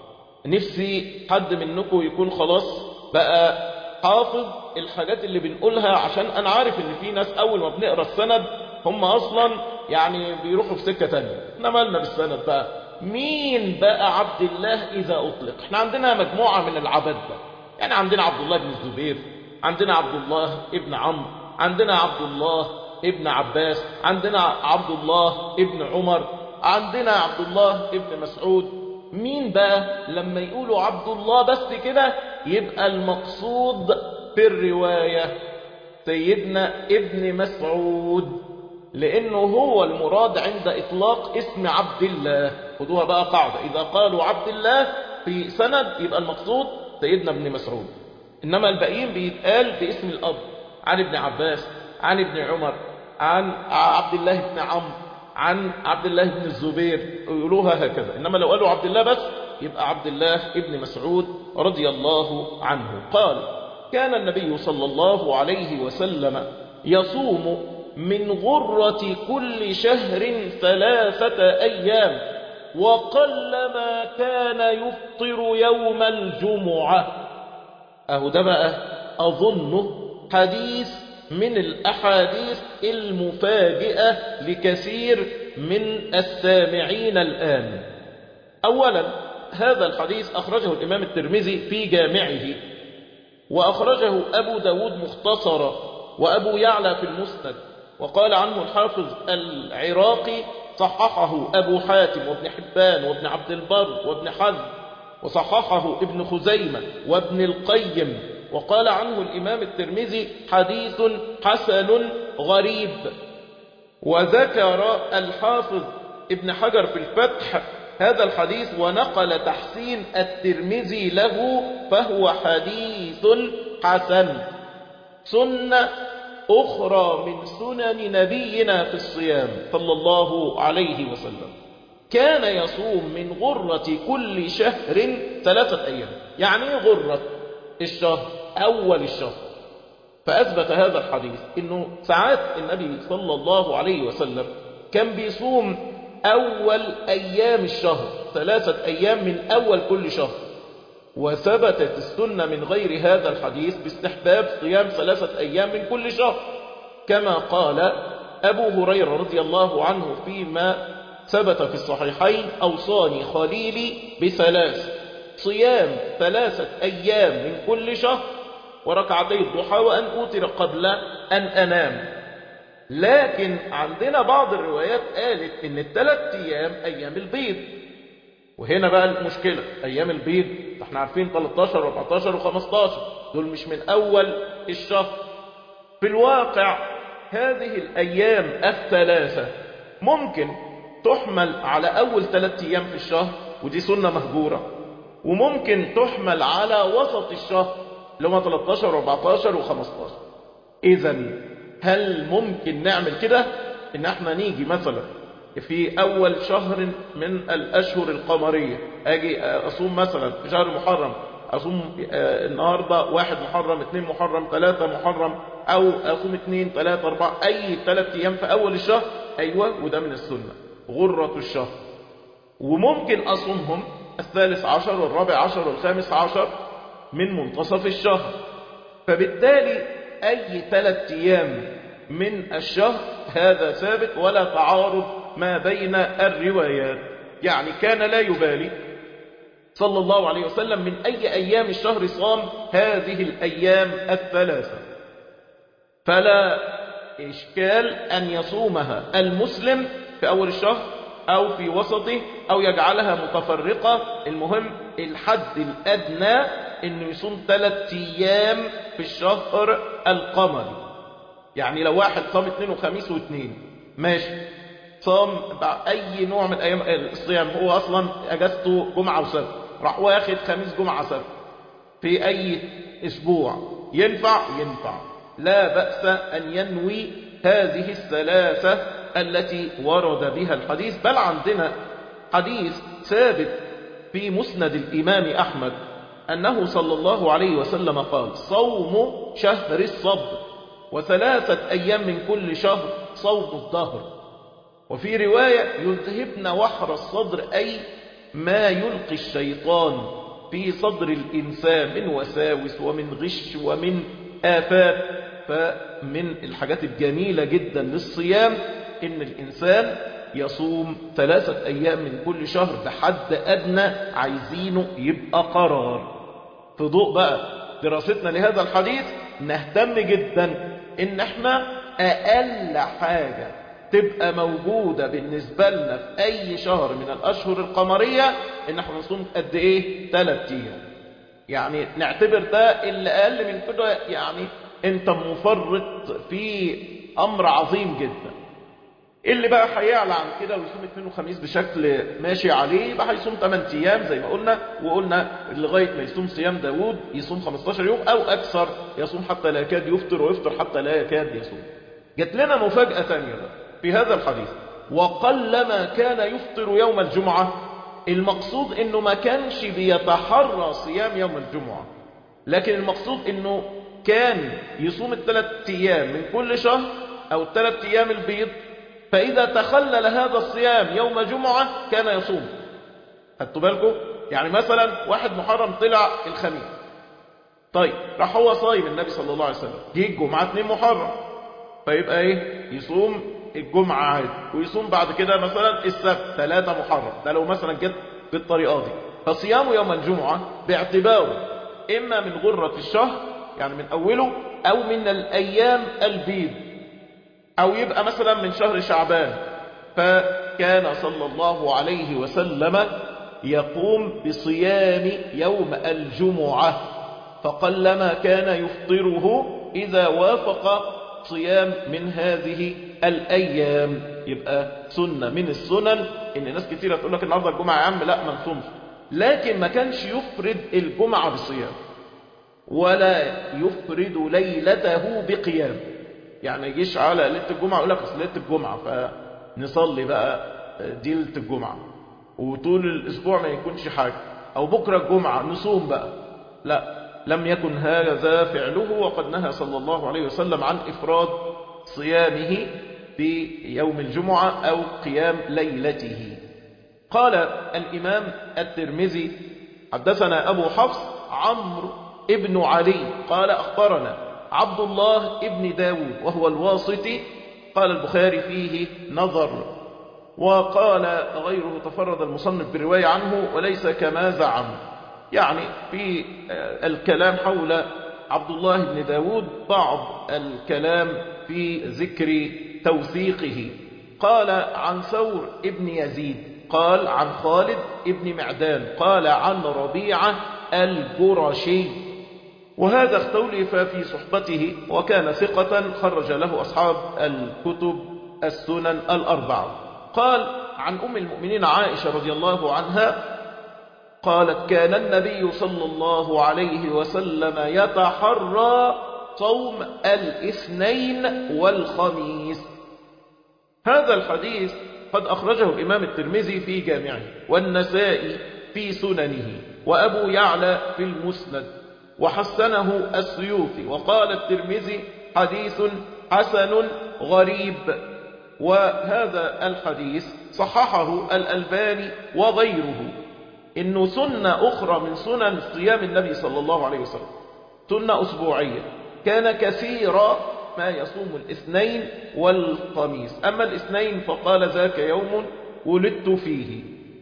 نفسي حد منكم يكون خلاص بقى حافظ الحاجات اللي بنقولها، عشان أنا عارف إن في ناس أول ما بنقرأ السند هم أصلا يعني بيروحوا في سكة تانية. احنا مالنا بالسند بقى؟ مين بقى عبد الله إذا أطلق؟ احنا عندنا مجموعة من العبد بقى. يعني عندنا عبد الله بن الزبير، عندنا عبد الله ابن عمرو، عندنا عبد الله ابن عباس، عندنا عبد الله ابن عمر، عندنا عبد الله ابن مسعود. مين بقى لما يقولوا عبد الله بس كده يبقى المقصود في الرواية سيدنا ابن مسعود، لأنه هو المراد عند إطلاق اسم عبد الله. خدوها بقى قاعدة، إذا قالوا عبد الله في سند يبقى المقصود سيدنا ابن مسعود، إنما الباقيين بيتقال باسم الأب، عن ابن عباس، عن ابن عمر، عن عبد الله بن عمرو، عن عبد الله بن الزبير، يقولوها هكذا. إنما لو قالوا عبد الله بس يبقى عبد الله ابن مسعود رضي الله عنه. قال كان النبي صلى الله عليه وسلم يصوم من غرة كل شهر ثلاثة أيام، وقلما كان يفطر يوم الجمعة. أهو ده بقى أظن حديث من الأحاديث المفاجئة لكثير من السامعين الآن. أولا، هذا الحديث أخرجه الإمام الترمذي في جامعه، وأخرجه أبو داود مختصرا، وأبو يعلى في المسند، وقال عنه الحافظ العراقي صححه أبو حاتم وابن حبان وابن عبد البر وابن حزم، وصححه ابن خزيمة وابن القيم، وقال عنه الإمام الترمذي حديث حسن غريب. وذكر الحافظ ابن حجر في الفتح هذا الحديث ونقل تحسين الترمذي له، فهو حديث حسن. سنة أخرى من سنن نبينا في الصيام صلى الله عليه وسلم، كان يصوم من غرة كل شهر ثلاثة أيام. يعني غرة الشهر أول الشهر. فأثبت هذا الحديث إنه ساعات النبي صلى الله عليه وسلم كان بيصوم أول أيام الشهر ثلاثة أيام من أول كل شهر، وثبتت السنة من غير هذا الحديث باستحباب صيام ثلاثة أيام من كل شهر، كما قال أبو هريرة رضي الله عنه فيما ثبت في الصحيحين: أوصاني خليلي بثلاث: صيام ثلاثة أيام من كل شهر، وركعتي الضحى، وأن أوتر قبل أن أنام. لكن عندنا بعض الروايات قالت إن الثلاث أيام أيام البيض، وهنا بقى المشكلة. أيام البيض احنا عارفين ثلاثة عشر وأربعة عشر وخمسة عشر، دول مش من أول الشهر. في الواقع هذه الأيام الثلاثة ممكن تحمل على أول ثلاثة أيام في الشهر، ودي سنة مهجورة، وممكن تحمل على وسط الشهر اللي هم ثلاثة عشر وأربعة عشر وخمسة عشر. إذن هل ممكن نعمل كده؟ إن احنا نيجي مثلا في أول شهر من الأشهر القمرية، أجي أصوم مثلا في شهر محرم، أصوم النهاردة واحد محرم، اثنين محرم، ثلاثة محرم، أو أصوم اثنين ثلاثة أربعة، أي ثلاثة أيام في أول الشهر. أيوة، وده من السنة غرة الشهر. وممكن أصومهم الثالث عشر والرابع عشر والخامس عشر من منتصف الشهر. فبالتالي أي ثلاثة أيام من الشهر هذا ثابت، ولا تعارض ما بين الروايات. يعني كان لا يبالي صلى الله عليه وسلم من أي أيام الشهر صام هذه الأيام الثلاثة، فلا إشكال أن يصومها المسلم في أول الشهر أو في وسطه أو يجعلها متفرقة. المهم الحد الأدنى أنه يصوم ثلاثة أيام في الشهر القمري. يعني لو واحد صام اثنين وخميس واثنين ماشي، صام أي نوع من أيام الصيام، هو أصلا أجازته جمعة وسبت، راح واخد خميس جمعة سبت في أي أسبوع، ينفع ينفع، لا بأس أن ينوي هذه الثلاثة التي ورد بها الحديث. بل عندنا حديث ثابت في مسند الإمام أحمد أنه صلى الله عليه وسلم قال: صوم شهر الصبر، وثلاثة أيام من كل شهر صوم الدهر. وفي رواية: يذهبن وحر الصدر، أي ما يلقي الشيطان في صدر الإنسان من وساوس ومن غش ومن آفات. فمن الحاجات الجميلة جدا للصيام إن الإنسان يصوم ثلاثة أيام من كل شهر بحد أدنى، عايزينه يبقى قرار. في ضوء بقى دراستنا لهذا الحديث نهتم جدا إن احنا أقل حاجة تبقى موجودة بالنسبة لنا في أي شهر من الأشهر القمرية إن احنا نصوم قد إيه؟ ثلاثة أيام. يعني نعتبر ده اللي أقل من كده، يعني أنت مفرط في أمر عظيم جدا. اللي بقى هيعلى عن كده ويصوم اثنين وخميس بشكل ماشي عليه، يبقى هيصوم ثمانية أيام زي ما قلنا، وقلنا لغاية ما يصوم صيام داود يصوم خمسة عشر يوم أو أكثر، يصوم حتى لا يكاد يفطر، ويفطر حتى لا يكاد يصوم. جات لنا مفاجأة ثانية بقى في هذا الحديث: وقلما كان يفطر يوم الجمعة. المقصود إنه ما كانش بيتحرى صيام يوم الجمعة، لكن المقصود إنه كان يصوم الثلاث أيام من كل شهر أو الثلاث أيام البيض، فإذا تخلل هذا الصيام يوم جمعة كان يصوم. خدتوا بالكم؟ يعني مثلا واحد محرم طلع الخميس، طيب راح هو صايم النبي صلى الله عليه وسلم، جه الجمعة اتنين محرم، فيبقى ايه؟ يصوم الجمعة عادي، ويصوم بعد كده مثلا السبت ثلاثة محرم. ده لو مثلا جت بالطريقة دي، فصيامه يوم الجمعة باعتباره إما من غرة الشهر يعني من أوله، أو من الأيام البيض، أو يبقى مثلا من شهر شعبان. فكان صلى الله عليه وسلم يقوم بصيام يوم الجمعة، فقلما كان يفطره إذا وافق صيام من هذه الأيام. يبقى سنة من السنن إن ناس كتيرة تقول لك النهاردة الجمعة يا عم لا ما نصومش، لكن ما كانش يفرد الجمعة بصيام ولا يفرد ليلته بقيام. يعني يجيش على ليلة الجمعة يقول لك أصل ليلة الجمعة فنصلي بقى دي ليلة الجمعة، وطول الأسبوع ما يكونش حاجة، أو بكرة الجمعة نصوم بقى. لا، لم يكن هذا فعله، وقد نهى صلى الله عليه وسلم عن إفراد صيامه بيوم الجمعة أو قيام ليلته. قال الإمام الترمذي حدثنا أبو حفص عمرو ابن علي قال أخبرنا عبد الله ابن داود وهو الواسطي. قال البخاري فيه نظر، وقال غيره تفرد المصنف بالرواية عنه وليس كما زعم. يعني في الكلام حول عبد الله بن داود بعض الكلام في ذكر توثيقه. قال عن ثور ابن يزيد قال عن خالد ابن معدان قال عن ربيعة الجرشي، وهذا اختلف في صحبته، وكان ثقة خرج له أصحاب الكتب السنن الأربعة. قال عن أم المؤمنين عائشة رضي الله عنها قالت كان النبي صلى الله عليه وسلم يتحرى صوم الاثنين والخميس. هذا الحديث قد أخرجه الإمام الترمذي في جامعه، والنسائي في سننه، وأبو يعلى في المسند، وحسنه السيوطي، وقال الترمذي حديث حسن غريب. وهذا الحديث صححه الألباني وغيره، إنه سنة أخرى من سنن صيام النبي صلى الله عليه وسلم، سنة أسبوعية، كان كثيرا ما يصوم الاثنين والخميس. أما الاثنين فقال ذاك يوم ولدت فيه.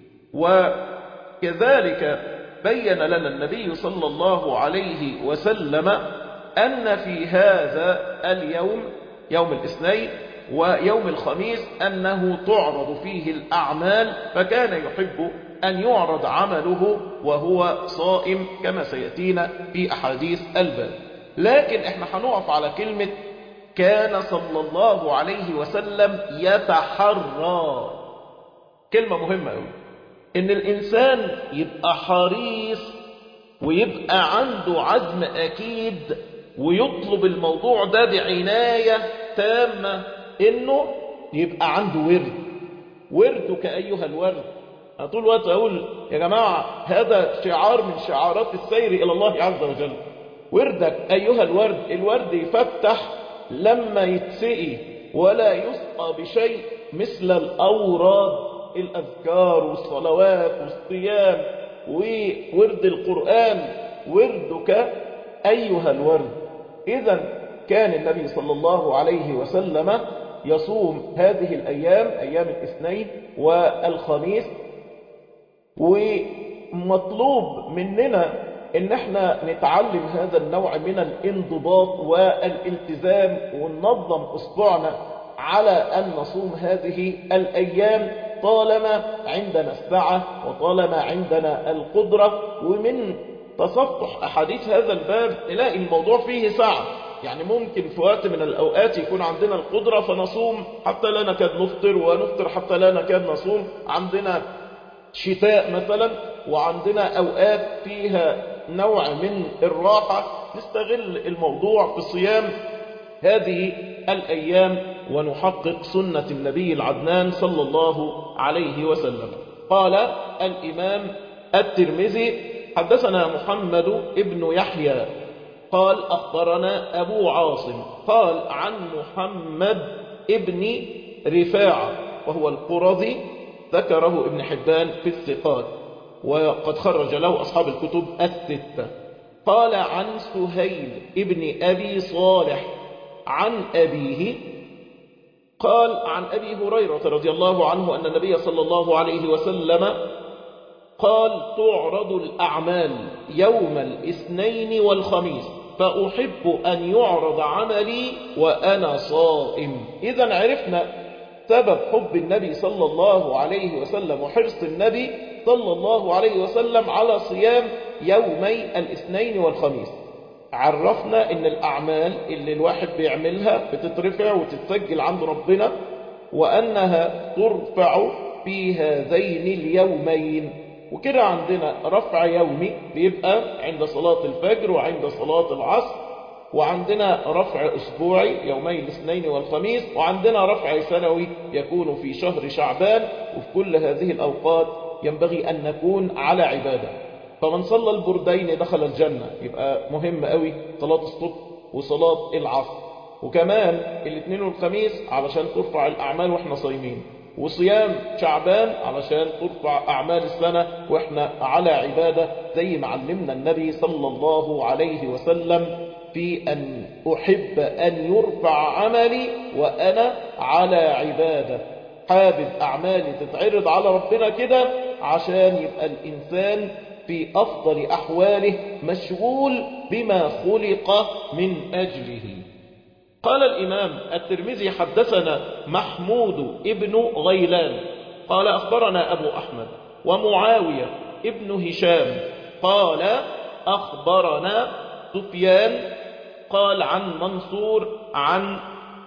وكذلك بين لنا النبي صلى الله عليه وسلم أن في هذا اليوم يوم الاثنين ويوم الخميس أنه تعرض فيه الأعمال، فكان يحب أن يعرض عمله وهو صائم كما سيأتينا في أحاديث الباب. لكن احنا هنقف على كلمة كان صلى الله عليه وسلم يتحرى. كلمة مهمة أوي، إن الإنسان يبقى حريص ويبقى عنده عزم أكيد ويطلب الموضوع ده بعناية تامة، إنه يبقى عنده ورد. وردك أيها الورد. أنا طول الوقت أقول يا جماعة هذا شعار من شعارات السير إلى الله عز وجل. وردك أيها الورد. الورد يفتح لما يتسقي، ولا يسقى بشيء مثل الأوراد، الأذكار والصلوات والصيام وورد القرآن. وردك أيها الورد. إذا كان النبي صلى الله عليه وسلم يصوم هذه الأيام، أيام الاثنين والخميس، ومطلوب مننا ان احنا نتعلم هذا النوع من الانضباط والالتزام، وننظم اسبوعنا على ان نصوم هذه الايام طالما عندنا السعة وطالما عندنا القدرة. ومن تصفح احاديث هذا الباب نلاقي الموضوع فيه سعة، يعني ممكن في وقت من الأوقات يكون عندنا القدرة فنصوم حتى لا نكاد نفطر، ونفطر حتى لا نكاد نصوم. عندنا شتاء مثلا، وعندنا أوقات فيها نوع من الراحة، نستغل الموضوع في صيام هذه الأيام ونحقق سنة النبي العدنان صلى الله عليه وسلم. قال الإمام الترمذي حدثنا محمد ابن يحيى قال أخبرنا أبو عاصم قال عن محمد ابن رفاعة وهو القرظي، ذكره ابن حبان في الثقات وقد خرج له أصحاب الكتب الستة. قال عن سهيل ابن أبي صالح عن أبيه قال عن أبي هريرة رضي الله عنه أن النبي صلى الله عليه وسلم قال تعرض الأعمال يوم الاثنين والخميس فأحب أن يعرض عملي وأنا صائم. إذا عرفنا سبب حب النبي صلى الله عليه وسلم وحرص النبي صلى الله عليه وسلم على صيام يومي الاثنين والخميس. عرفنا ان الأعمال اللي الواحد بيعملها بتترفع وتتسجل عند ربنا، وأنها ترفع في هذين اليومين. وكده عندنا رفع يومي بيبقى عند صلاة الفجر وعند صلاة العصر، وعندنا رفع أسبوعي يومي الاثنين والخميس، وعندنا رفع سنوي يكون في شهر شعبان. وفي كل هذه الأوقات ينبغي أن نكون على عبادة. فمن صلى البردين دخل الجنة، يبقى مهم قوي صلاة الصبح وصلاة العصر، وكمان الاثنين والخميس علشان ترفع الأعمال وإحنا صايمين، وصيام شعبان علشان ترفع أعمال السنة وإحنا على عبادة، زي ما علمنا النبي صلى الله عليه وسلم في أن أحب أن يرفع عملي وأنا على عبادة. حابب أعمالي تتعرض على ربنا كده عشان يبقى الإنسان في أفضل أحواله مشغول بما خلق من أجله. قال الإمام الترمذي حدثنا محمود ابن غيلان قال أخبرنا أبو أحمد ومعاوية ابن هشام قال أخبرنا سفيان قال عن منصور عن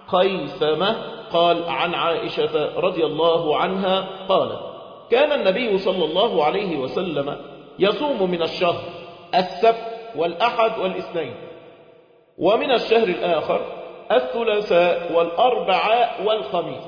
خيثمة قال عن عائشة رضي الله عنها قالت كان النبي صلى الله عليه وسلم يصوم من الشهر السبت والأحد والاثنين، ومن الشهر الآخر الثلاثاء والأربعاء والخميس.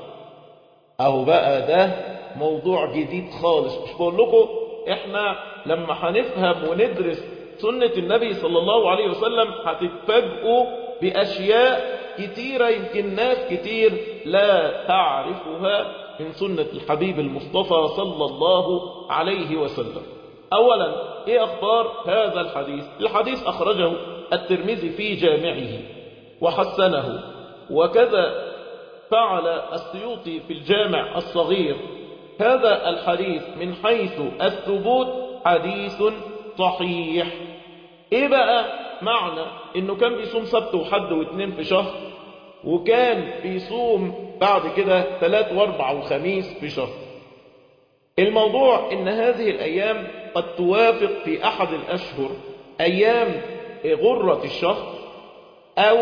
أهو بقى ده موضوع جديد خالص. مش بقول لكم إحنا لما هنفهم وندرس سنة النبي صلى الله عليه وسلم هتتفاجئوا بأشياء كتيرة يمكن ناس كتير لا تعرفها من سنة الحبيب المصطفى صلى الله عليه وسلم. أولا إيه أخبار هذا الحديث؟ الحديث أخرجه الترمذي في جامعه وحسنه، وكذا فعل السيوطي في الجامع الصغير. هذا الحديث من حيث الثبوت حديث صحيح. ايه بقى معنى انه كان بيصوم سبت وحد واثنين في شهر، وكان بيصوم بعد كده ثلاث واربع وخميس في شهر؟ الموضوع ان هذه الايام قد توافق في احد الاشهر ايام غرة الشهر او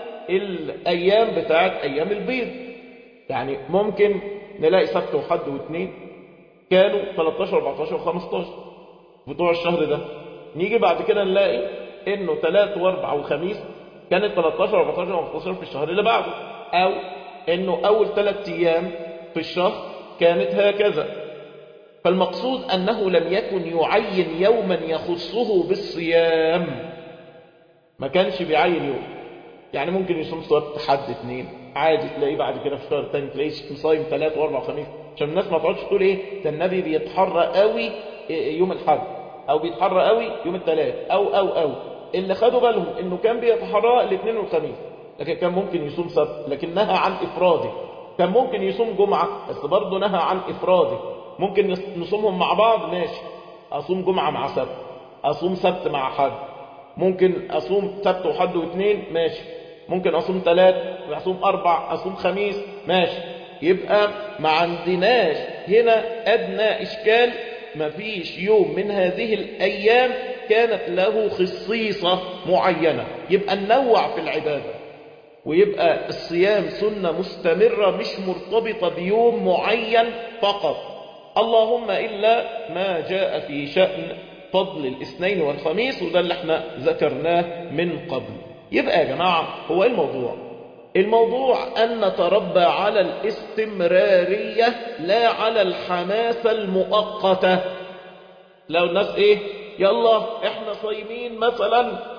الايام بتاعت ايام البيض. يعني ممكن نلاقي سبت وحد واثنين كانوا ثلاثة عشر أربعة عشر خمستاشر بتوع الشهر ده، نيجي بعد كده نلاقي انه ثلاث واربع وخميس كانت ثلاثة عشر أربعة عشر خمستاشر في الشهر اللي بعده، او انه اول ثلاث ايام في الشهر كانت هكذا. فالمقصود انه لم يكن يعين يوما يخصه بالصيام، ما كانش بيعين يوم. يعني ممكن يصوم سبت حد اثنين عادي، تلاقيه بعد كده في الشهر الثاني تلاقيه صايم ثلاث واربع وخميس، عشان الناس ما تقعدش تقول ايه ده النبي بيتحرى قوي يوم الحد او بيتحرى قوي يوم الثلاث او او او اللي خدوا بالهم انه كان بيتحرى الاثنين والخميس، لكن كان ممكن يصوم سبت لكن نهى عن افراده. كان ممكن يصوم جمعة بس برضه نهى عن افراده. ممكن نصومهم مع بعض ماشي، اصوم جمعة مع سبت، اصوم سبت مع حد، ممكن اصوم سبت وحد واثنين ماشي، ممكن اصوم ثلاث، اصوم اربع، اصوم خميس ماشي. يبقى ما عندناش هنا ادنى اشكال، ما فيش يوم من هذه الايام كانت له خصيصة معينة. يبقى ننوع في العبادة، ويبقى الصيام سنة مستمرة مش مرتبطة بيوم معين فقط، اللهم إلا ما جاء في شأن فضل الاثنين والخميس، وده اللي احنا ذكرناه من قبل. يبقى يا جماعة هو ايه الموضوع؟ الموضوع أن نتربى على الاستمرارية لا على الحماسة المؤقتة. لو الناس ايه يلا احنا صايمين مثلا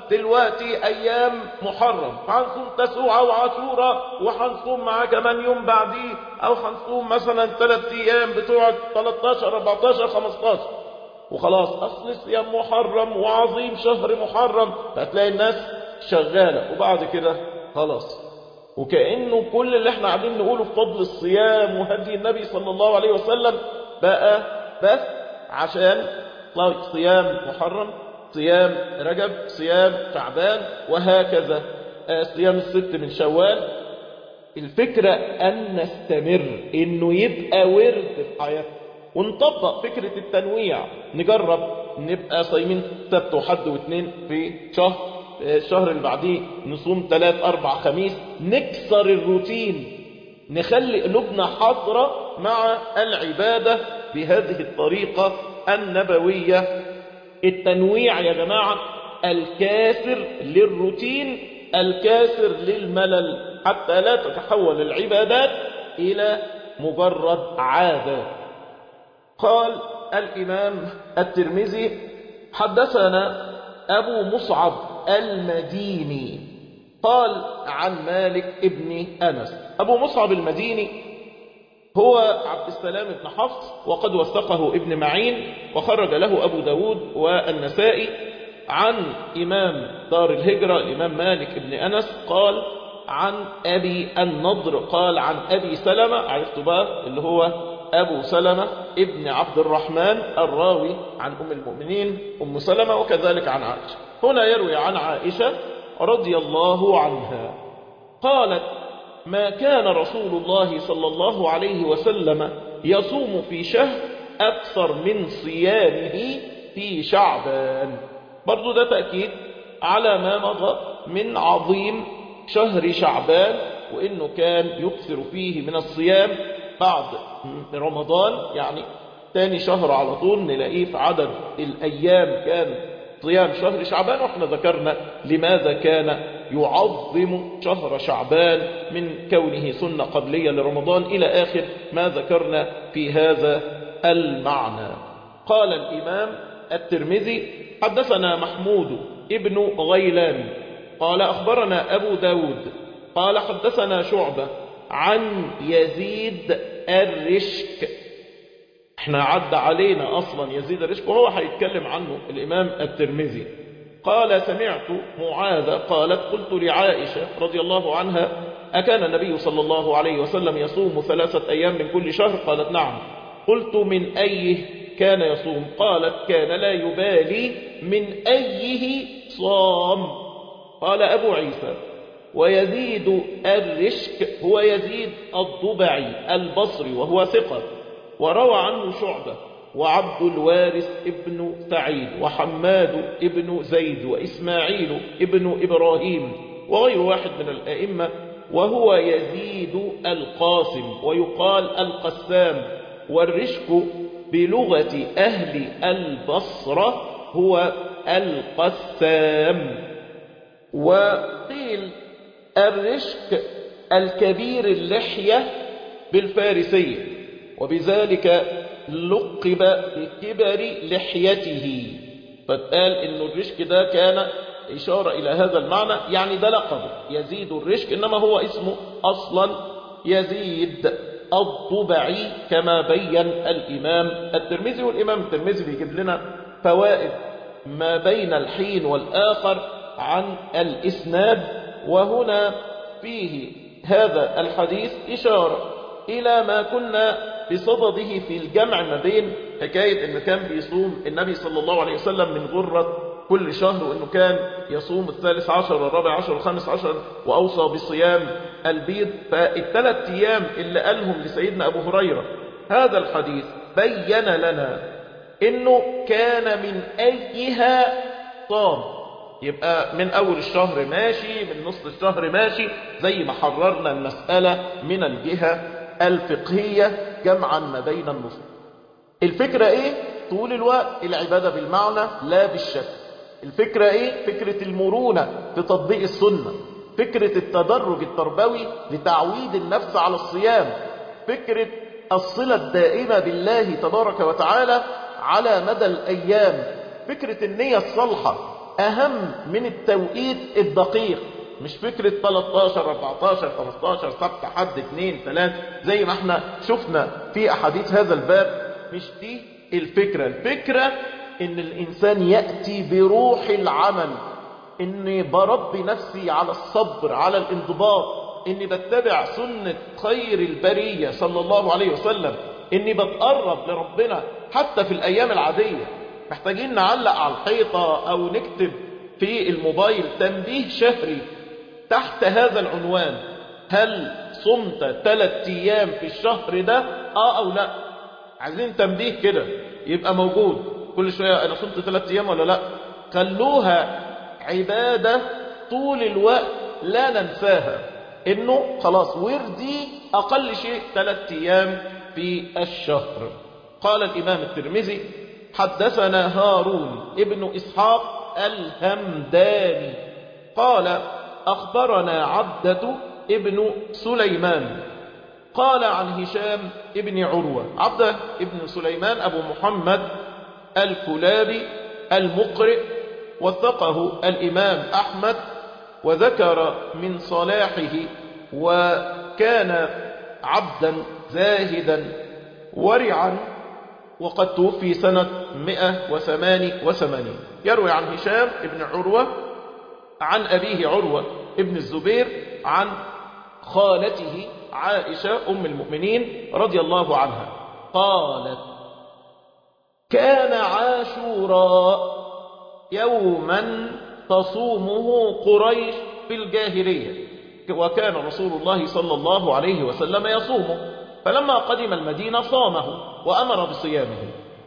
دلوقتي أيام محرم، هنصوم تسوعة وعاشوراء وهنصوم معاه كمان يوم بعديه، أو هنصوم مثلا ثلاث أيام بتوع تلتاشر اربعتاشر خمستاشر وخلاص، أصل صيام محرم وعظيم شهر محرم، فتلاقي الناس شغالة. وبعد كده خلاص، وكأنه كل اللي احنا قاعدين نقوله في فضل الصيام وهدي النبي صلى الله عليه وسلم بقى بس عشان صيام محرم، صيام رجب، صيام شعبان، وهكذا صيام الست من شوال. الفكرة أن نستمر، إنه يبقى ورد في حياتنا، ونطبق فكرة التنويع، نجرب نبقى صايمين سبت وحد واثنين في شهر، الشهر اللي بعديه نصوم ثلاث أربع خميس، نكسر الروتين، نخلي قلوبنا حاضرة مع العبادة بهذه الطريقة النبوية. التنويع يا جماعة الكاسر للروتين، الكاسر للملل، حتى لا تتحول العبادات إلى مجرد عادة. قال الإمام الترمذي حدثنا أبو مصعب المديني قال عن مالك ابن أنس. أبو مصعب المديني هو عبد السلام بن حفص، وقد وثقه ابن معين، وخرج له أبو داود والنسائي عن إمام دار الهجرة الإمام مالك ابن أنس. قال عن أبي النضر قال عن أبي سلمة، عرفتوا بقى اللي هو أبو سلمة ابن عبد الرحمن الراوي عن أم المؤمنين أم سلمة، وكذلك عن عائشة. هنا يروي عن عائشة رضي الله عنها قالت: ما كان رسول الله صلى الله عليه وسلم يصوم في شهر أكثر من صيامه في شعبان. برضو ده تأكيد على ما مضى من عظيم شهر شعبان، وإنه كان يكثر فيه من الصيام بعد رمضان، يعني تاني شهر على طول نلاقيه في عدد الأيام كان صيام شهر شعبان. وإحنا ذكرنا لماذا كان يعظم شهر شعبان من كونه سنة قبلية لرمضان إلى آخر ما ذكرنا في هذا المعنى. قال الإمام الترمذي حدثنا محمود ابن غيلان قال أخبرنا أبو داود قال حدثنا شعبة عن يزيد الرشك. احنا عد علينا أصلا يزيد الرشك، وهو هيتكلم عنه الإمام الترمذي. قال سمعت معاذ قالت: قلت لعائشة رضي الله عنها: أكان النبي صلى الله عليه وسلم يصوم ثلاثة أيام من كل شهر؟ قالت: نعم. قلت: من أيه كان يصوم؟ قالت: كان لا يبالي من أيه صام. قال أبو عيسى: ويزيد الرشك هو يزيد الضبعي البصري وهو ثقة، وروى عنه شعبة وعبد الوارث ابن سعيد وحماد ابن زيد وإسماعيل ابن إبراهيم وغير واحد من الأئمة، وهو يزيد القاسم ويقال القسام. والرشك بلغة أهل البصرة هو القسام. وقيل الرشك الكبير اللحية بالفارسية، وبذلك لقب بكبر لحيته، فتقال إنه الرشك ده كان إشارة إلى هذا المعنى، يعني ده لقبه يزيد الرشك، إنما هو اسمه أصلا يزيد الضبعي كما بين الإمام الترمذي. والإمام الترمذي بيجيب لنا فوائد ما بين الحين والآخر عن الإسناد، وهنا فيه هذا الحديث إشارة إلى ما كنا بصدده في الجمع ما بين حكاية أنه كان بيصوم النبي صلى الله عليه وسلم من غرة كل شهر، وأنه كان يصوم الثالث عشر والرابع عشر والخامس عشر، وأوصى بصيام البيض. فالثلاث أيام اللي قالهم لسيدنا أبو هريرة هذا الحديث بين لنا أنه كان من أيها صام، يبقى من أول الشهر ماشي، من نصف الشهر ماشي، زي ما حررنا المسألة من الجهة الفقهية جمعا ما بين النصف. الفكرة ايه؟ طول الوقت العبادة بالمعنى لا بالشكل. الفكرة ايه؟ فكرة المرونة في تطبيق السنة، فكرة التدرج التربوي لتعويد النفس على الصيام، فكرة الصلة الدائمة بالله تبارك وتعالى على مدى الأيام، فكرة النية الصالحة أهم من التوقيت الدقيق، مش فكرة تلتاشر اربعتاشر خمستاشر سبت حد اتنين ثلاثة زي ما احنا شفنا في أحاديث هذا الباب. مش دي الفكرة. الفكرة ان الإنسان يأتي بروح العمل، اني بربي نفسي على الصبر على الانضباط، اني بتبع سنة خير البرية صلى الله عليه وسلم، اني بتقرب لربنا حتى في الأيام العادية. محتاجين نعلق على الحيطة أو نكتب في الموبايل تنبيه شهري تحت هذا العنوان: هل صمت ثلاث أيام في الشهر ده؟ آه أو لا. عايزين تنبيه كده يبقى موجود كل شوية: أنا صمت ثلاث أيام ولا لا؟ خلوها عبادة طول الوقت لا ننساها، إنه خلاص وردي أقل شيء ثلاث أيام في الشهر. قال الإمام الترمذي: حدثنا هارون ابن إسحاق الهمداني قال: أخبرنا عبدة ابن سليمان قال عن هشام ابن عروة. عبدة ابن سليمان أبو محمد الكلابي المقرئ، وثقه الإمام أحمد وذكر من صلاحه، وكان عبدا زاهدا ورعا، وقد توفي سنة مئة وثمانية وثمانين. يروي عن هشام ابن عروة عن أبيه عروة ابن الزبير عن خالته عائشة أم المؤمنين رضي الله عنها قالت: كان عاشوراء يوما تصومه قريش في الجاهلية، وكان رسول الله صلى الله عليه وسلم يصومه، فلما قدم المدينة صامه وأمر بصيامه،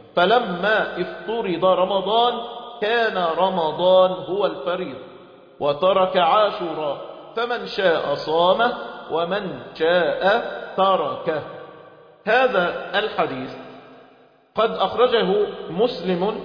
فلما افترض رمضان كان رمضان هو الفريض، وترك عاشوراء، فمن شاء صامه ومن شاء تركه. هذا الحديث قد أخرجه مسلم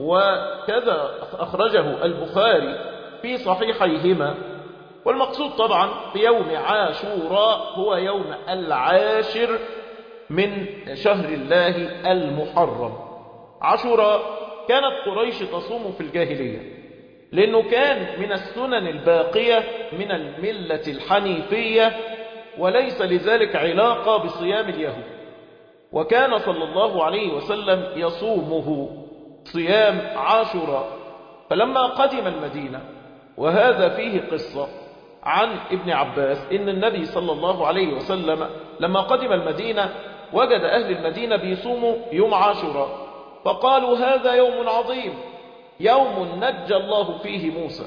وكذا أخرجه البخاري في صحيحيهما. والمقصود طبعا بيوم عاشوراء هو يوم العاشر من شهر الله المحرم. عاشوراء كانت قريش تصوم في الجاهلية، لأنه كان من السنن الباقية من الملة الحنيفية، وليس لذلك علاقة بصيام اليهود، وكان صلى الله عليه وسلم يصومه صيام عاشوراء. فلما قدم المدينة، وهذا فيه قصة عن ابن عباس إن النبي صلى الله عليه وسلم لما قدم المدينة وجد أهل المدينة بيصوموا يوم عاشوراء، فقالوا: هذا يوم عظيم، يوم نجى الله فيه موسى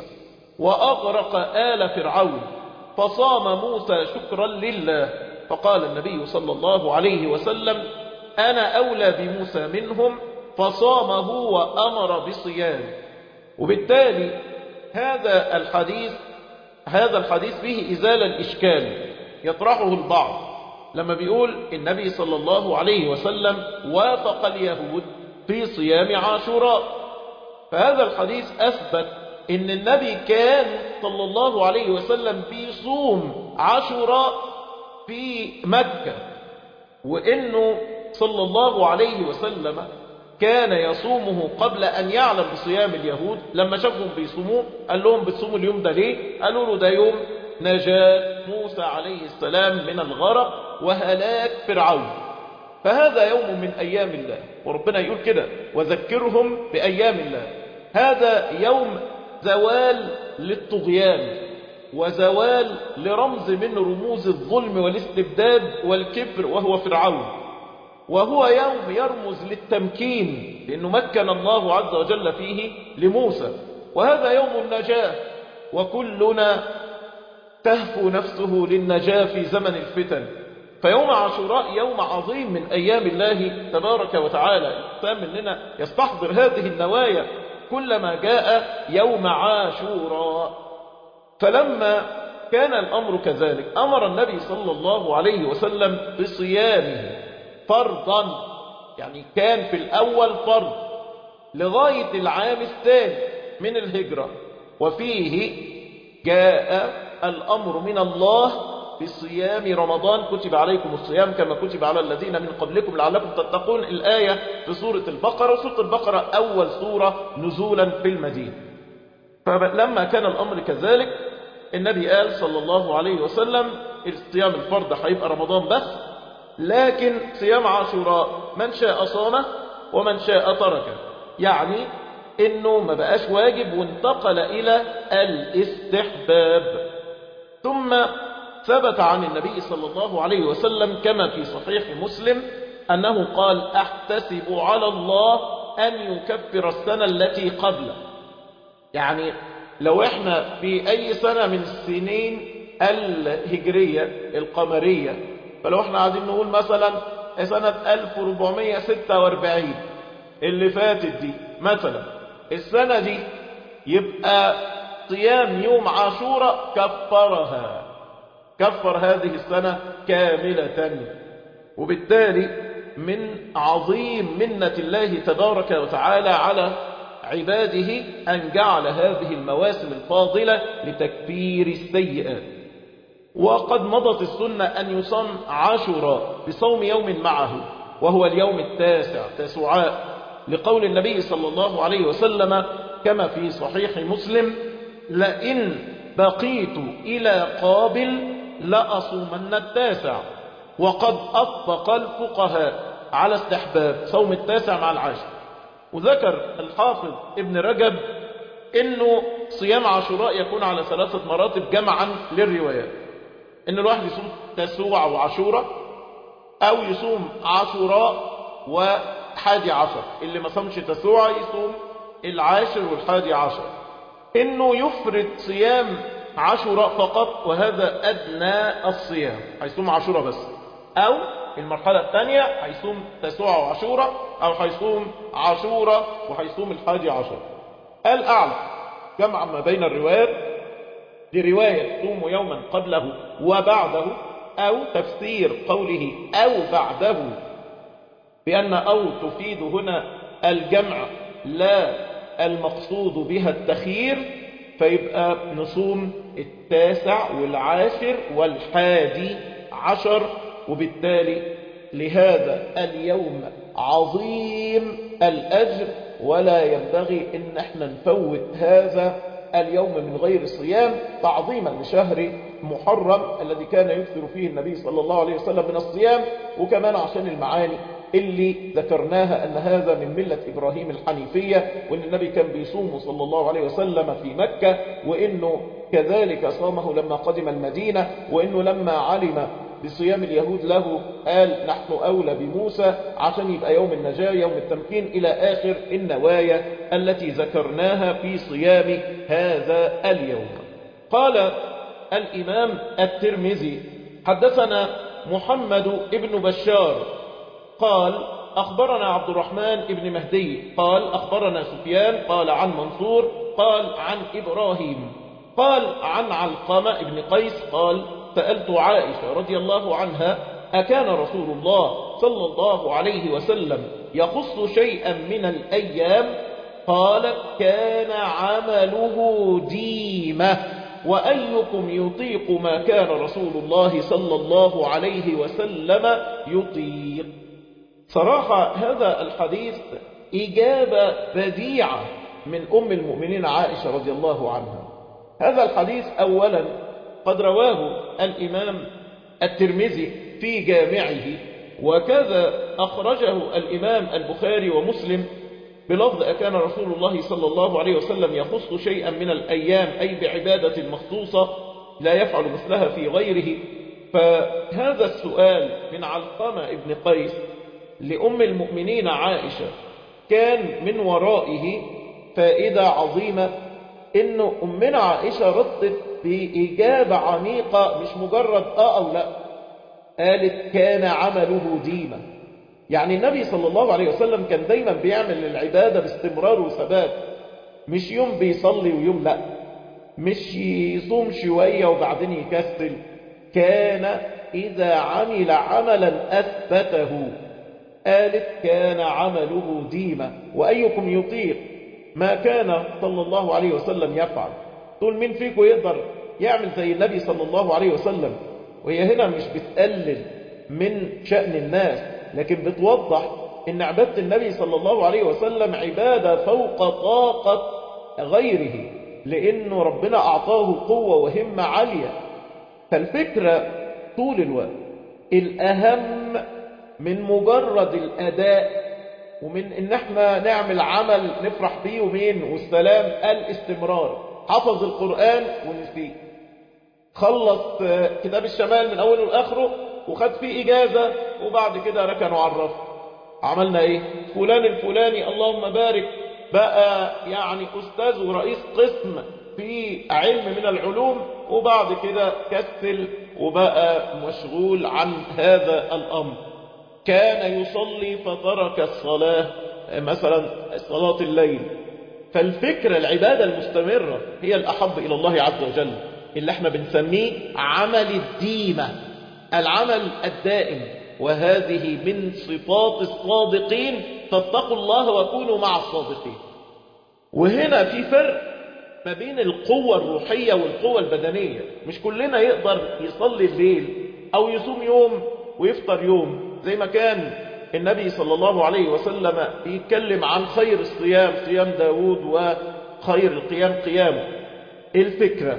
وأغرق آل فرعون، فصام موسى شكرا لله. فقال النبي صلى الله عليه وسلم: أنا أولى بموسى منهم، فصامه وأمر بصيامه. وبالتالي هذا الحديث هذا الحديث فيه إزالة الإشكال يطرحه البعض لما بيقول النبي صلى الله عليه وسلم وافق اليهود في صيام عاشوراء. فهذا الحديث أثبت إن النبي كان صلى الله عليه وسلم بيصوم عاشوراء في مكة، وإنه صلى الله عليه وسلم كان يصومه قبل أن يعلم بصيام اليهود. لما شافهم بيصوموه قال لهم: بتصوموا اليوم ده ليه؟ قالوا له: ده يوم نجاة موسى عليه السلام من الغرق وهلاك فرعون، فهذا يوم من أيام الله. وربنا يقول كده: وذكرهم بأيام الله. هذا يوم زوال للطغيان وزوال لرمز من رموز الظلم والاستبداد والكبر وهو فرعون، وهو يوم يرمز للتمكين لأنه مكن الله عز وجل فيه لموسى، وهذا يوم النجاة، وكلنا تهفو نفسه للنجاة في زمن الفتن. فيوم عاشوراء يوم عظيم من أيام الله تبارك وتعالى. الإنسان مننا يستحضر هذه النوايا كلما جاء يوم عاشوراء. فلما كان الأمر كذلك أمر النبي صلى الله عليه وسلم بصيامه فرضا، يعني كان في الأول فرض لغاية العام الثاني من الهجرة، وفيه جاء الأمر من الله بصيام رمضان. كتب عليكم الصيام كما كتب على الذين من قبلكم لعلكم تتقون، الآية في سورة البقرة. وسورة البقرة أول سورة نزولا في المدينة. فلما كان الأمر كذلك النبي قال صلى الله عليه وسلم الصيام الفرض هيبقى رمضان بس، لكن صيام عاشوراء من شاء صامه ومن شاء تركه، يعني انه ما بقاش واجب وانتقل الى الاستحباب. ثم ثبت عن النبي صلى الله عليه وسلم كما في صحيح مسلم انه قال: احتسب على الله ان يكفر السنة التي قبله. يعني لو احنا في اي سنة من السنين الهجرية القمرية، فلو احنا عايزين نقول مثلا سنة ألف وأربعمائة وستة وأربعين اللي فاتت دي مثلا، السنة دي يبقى صيام يوم عاشوراء كفرها، كفر هذه السنة كاملة. وبالتالي من عظيم منة الله تبارك وتعالى على عباده أن جعل هذه المواسم الفاضلة لتكفير السيئات. وقد مضت السنة أن يصام عاشوراء بصوم يوم معه وهو اليوم التاسع تسعاء، لقول النبي صلى الله عليه وسلم كما في صحيح مسلم: لئن بقيت إلى قابل لأصومن التاسع. وقد أطبق الفقهاء على استحباب صوم التاسع مع العاشر. وذكر الحافظ ابن رجب انه صيام عاشوراء يكون على ثلاثة مراتب جمعا للروايات، ان الواحد يصوم تسوع وعاشوراء، او يصوم عاشوراء وحادي عشر، اللي ما صامش تسوع يصوم العاشر والحادي عشر، انه يفرد صيام عاشوراء فقط وهذا ادنى الصيام، هيصوم عاشوراء بس، او المرحلة الثانية هيصوم تسوع وعاشوراء، او هيصوم عاشوراء وهيصوم الحادي عشر. الأعلى جمع ما بين الروايات لرواية صوم يوما قبله وبعده، أو تفسير قوله أو بعده بأن أو تفيد هنا الجمع لا المقصود بها التخيير، فيبقى نصوم التاسع والعاشر والحادي عشر. وبالتالي لهذا اليوم عظيم الأجر، ولا ينبغي ان احنا نفوت هذا اليوم من غير صيام تعظيما لشهر محرم الذي كان يكثر فيه النبي صلى الله عليه وسلم من الصيام، وكمان عشان المعاني اللي ذكرناها ان هذا من ملة ابراهيم الحنيفية، وان النبي كان بيصوم صلى الله عليه وسلم في مكة، وانه كذلك صامه لما قدم المدينة، وانه لما علم بصيام اليهود له قال نحن أولى بموسى عشان يبقى يوم النجاة يوم التمكين إلى آخر النوايا التي ذكرناها في صيام هذا اليوم. قال الإمام الترمذي: حدثنا محمد ابن بشار قال أخبرنا عبد الرحمن ابن مهدي قال أخبرنا سفيان قال عن منصور قال عن إبراهيم قال عن علقمة ابن قيس قال: سألت عائشة رضي الله عنها: أكان رسول الله صلى الله عليه وسلم يخص شيئا من الأيام؟ قالت: كان عمله ديمة، وأيكم يطيق ما كان رسول الله صلى الله عليه وسلم يطيق. صراحة هذا الحديث إجابة بديعة من أم المؤمنين عائشة رضي الله عنها. هذا الحديث أولا قد رواه الإمام الترمذي في جامعه، وكذا أخرجه الإمام البخاري ومسلم بلفظ: أكان رسول الله صلى الله عليه وسلم يخص شيئا من الأيام، أي بعبادة مخصوصة لا يفعل مثلها في غيره. فهذا السؤال من علقمة ابن قيس لأم المؤمنين عائشة كان من ورائه فائدة عظيمة، إن أمنا عائشة ردت بإجابة عميقة، مش مجرد آه أو لا، قالت: كان عمله ديما. يعني النبي صلى الله عليه وسلم كان دايما بيعمل العبادة باستمرار وثبات، مش يوم بيصلي ويوم لا، مش يصوم شوية وبعدين يكسل، كان إذا عمل عملا أثبته. قالت: كان عمله ديما، وأيكم يطيق ما كان صلى الله عليه وسلم يفعل. تقول مين فيكم يقدر يعمل زي النبي صلى الله عليه وسلم؟ وهي هنا مش بتقلل من شأن الناس، لكن بتوضح ان عبادة النبي صلى الله عليه وسلم عبادة فوق طاقة غيره. لأنه ربنا أعطاه قوة وهمة عالية. فالفكرة طول الوقت الأهم من مجرد الأداء ومن إن احنا نعمل عمل نفرح بيه يومين والسلام، الاستمرار. حفظ القرآن ونسيه، خلص كتاب الشمال من أوله لآخره وخد فيه إجازة وبعد كده ركنوا على الرف. عملنا إيه؟ فلان الفلاني اللهم بارك بقى يعني أستاذ ورئيس قسم في علم من العلوم، وبعد كده كسل وبقى مشغول عن هذا الأمر. كان يصلي فترك الصلاة، مثلا صلاة الليل. فالفكرة العبادة المستمرة هي الأحب إلى الله عز وجل، اللي احنا بنسميه عمل الديمة، العمل الدائم. وهذه من صفات الصادقين، فاتقوا الله وكونوا مع الصادقين. وهنا في فرق ما بين القوة الروحية والقوة البدنية. مش كلنا يقدر يصلي الليل أو يصوم يوم ويفطر يوم، زي ما كان النبي صلى الله عليه وسلم يتكلم عن خير الصيام صيام داود وخير القيام قيامه. الفكرة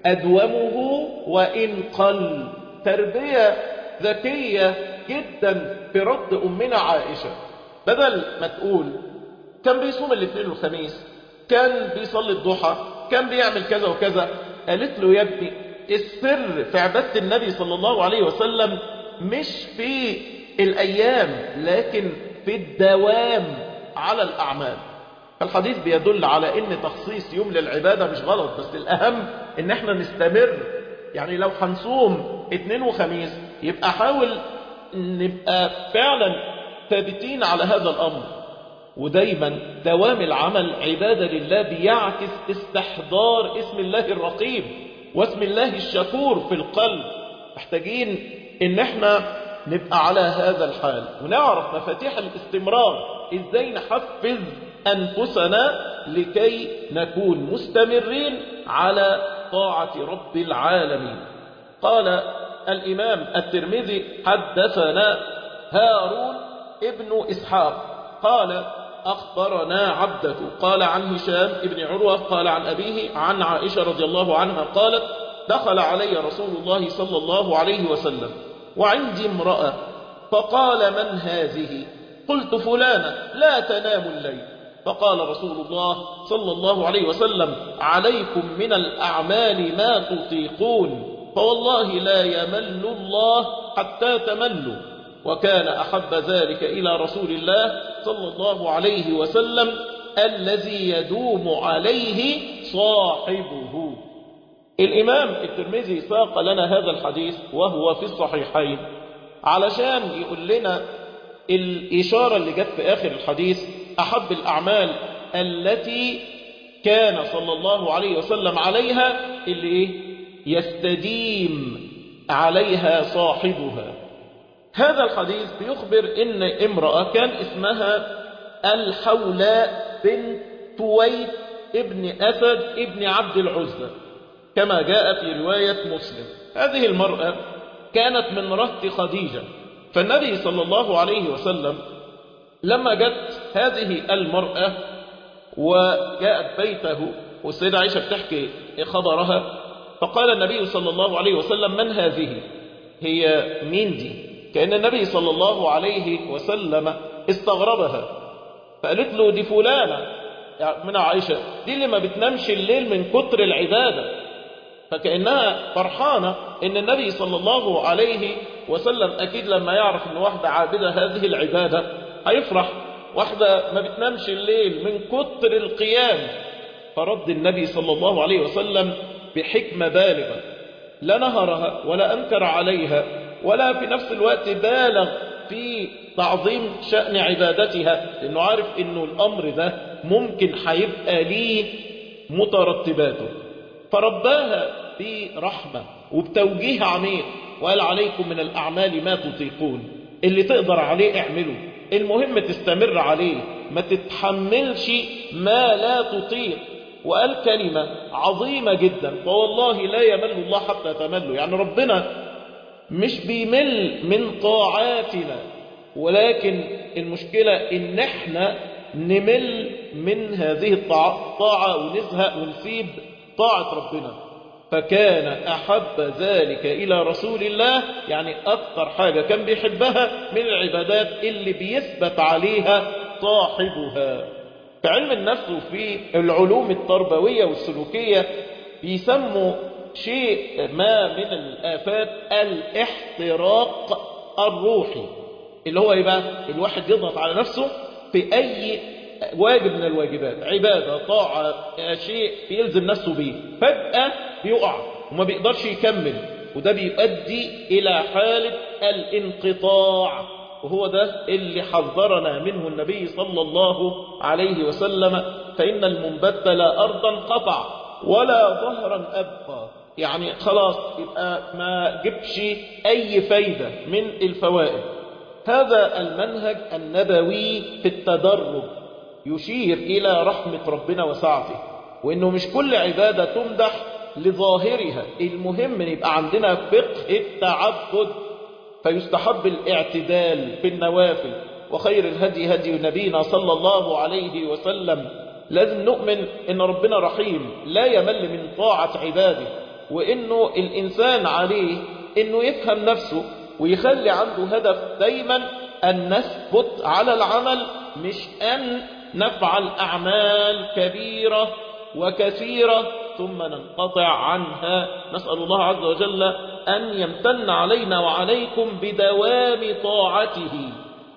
أدومه وإن قل. تربية ذكية جدا في رد أمنا عائشة، بدل ما تقول كان بيصوم الاثنين والخميس، كان بيصلي الضحى، كان بيعمل كذا وكذا، قالت له يا ابني السر في عبادة النبي صلى الله عليه وسلم مش في الأيام لكن في الدوام على الأعمال. فالحديث بيدل على ان تخصيص يوم للعبادة مش غلط، بس الأهم ان احنا نستمر. يعني لو هنصوم اثنين وخميس يبقى حاول نبقى فعلا ثابتين على هذا الأمر. ودايما دوام العمل عبادة لله بيعكس استحضار اسم الله الرقيب واسم الله الشكور في القلب. محتاجين ان احنا نبقى على هذا الحال ونعرف مفاتيح الاستمرار، ازاي نحفز أنفسنا لكي نكون مستمرين على طاعة رب العالمين. قال الإمام الترمذي حدثنا هارون ابن إسحاق قال أخبرنا عبدة قال عن هشام ابن عروة قال عن أبيه عن عائشة رضي الله عنها قالت دخل علي رسول الله صلى الله عليه وسلم وعندي امرأة فقال من هذه؟ قلت فلانة لا تنام الليل. فقال رسول الله صلى الله عليه وسلم عليكم من الأعمال ما تطيقون، فوالله لا يمل الله حتى تملوا. وكان أحب ذلك إلى رسول الله صلى الله عليه وسلم الذي يدوم عليه صاحبه. الإمام الترمذي ساق لنا هذا الحديث وهو في الصحيحين علشان يقول لنا الإشارة اللي جت في آخر الحديث أحب الأعمال التي كان صلى الله عليه وسلم عليها اللي إيه؟ يستديم عليها صاحبها. هذا الحديث بيخبر إن امرأة كان اسمها الحولاء بنت تويت ابن أسد ابن عبد العزة كما جاء في رواية مسلم. هذه المرأة كانت من رهط خديجة، فالنبي صلى الله عليه وسلم لما جت هذه المرأة وجاءت بيته والسيدة عائشة بتحكي خبرها، فقال النبي صلى الله عليه وسلم من هذه؟ هي مين دي؟ كأن النبي صلى الله عليه وسلم استغربها، فقالت له دي فلانة من عائشة، دي اللي ما بتنامش الليل من كتر العبادة. فكأنها فرحانة ان النبي صلى الله عليه وسلم اكيد لما يعرف ان واحدة عابدة هذه العبادة هيفرح، واحدة ما بتنامش الليل من كتر القيام. فرد النبي صلى الله عليه وسلم بحكمة بالغة، لا نهرها ولا أنكر عليها ولا في نفس الوقت بالغ في تعظيم شأن عبادتها، لأنه عارف أنه الأمر ده ممكن هيبقى ليه مترتباته. فرباها برحمة وبتوجيه عميق وقال عليكم من الأعمال ما تطيقون، اللي تقدر عليه اعمله، المهم تستمر عليه، ما تتحملش ما لا تطيق. وقال كلمة عظيمة جدا، فوالله لا يمل الله حتى تملوا. يعني ربنا مش بيمل من طاعاتنا، ولكن المشكلة ان احنا نمل من هذه الطاعة ونزهق ونسيب طاعة ربنا. فكان أحب ذلك إلى رسول الله، يعني أكثر حاجة كان بيحبها من العبادات اللي بيثبت عليها صاحبها. في علم النفس وفي العلوم التربوية والسلوكية بيسموا شيء ما من الآفات الاحتراق الروحي، اللي هو يبقى الواحد يضغط على نفسه في أي واجب من الواجبات، عبادة، طاعة، شيء بيلزم نفسه بيه، فجأة بيقع وما بيقدرش يكمل، وده بيؤدي إلى حالة الانقطاع، وهو ده اللي حذرنا منه النبي صلى الله عليه وسلم: فإن المنبت لا أرضا قطع ولا ظهرا أبقى. يعني خلاص يبقى ما جبش أي فايدة من الفوائد. هذا المنهج النبوي في التدرج يشير إلى رحمة ربنا وسعته، وإنه مش كل عبادة تمدح لظاهرها، المهم أن يبقى عندنا فقه التعبد، فيستحب الاعتدال في النوافل. وخير الهدي هدي نبينا صلى الله عليه وسلم. لازم نؤمن أن ربنا رحيم لا يمل من طاعة عباده، وإنه الإنسان عليه أنه يفهم نفسه ويخلي عنده هدف دايما أن نثبت على العمل، مش أن نفعل أعمال كبيرة وكثيرة ثم ننقطع عنها. نسأل الله عز وجل أن يمتن علينا وعليكم بدوام طاعته.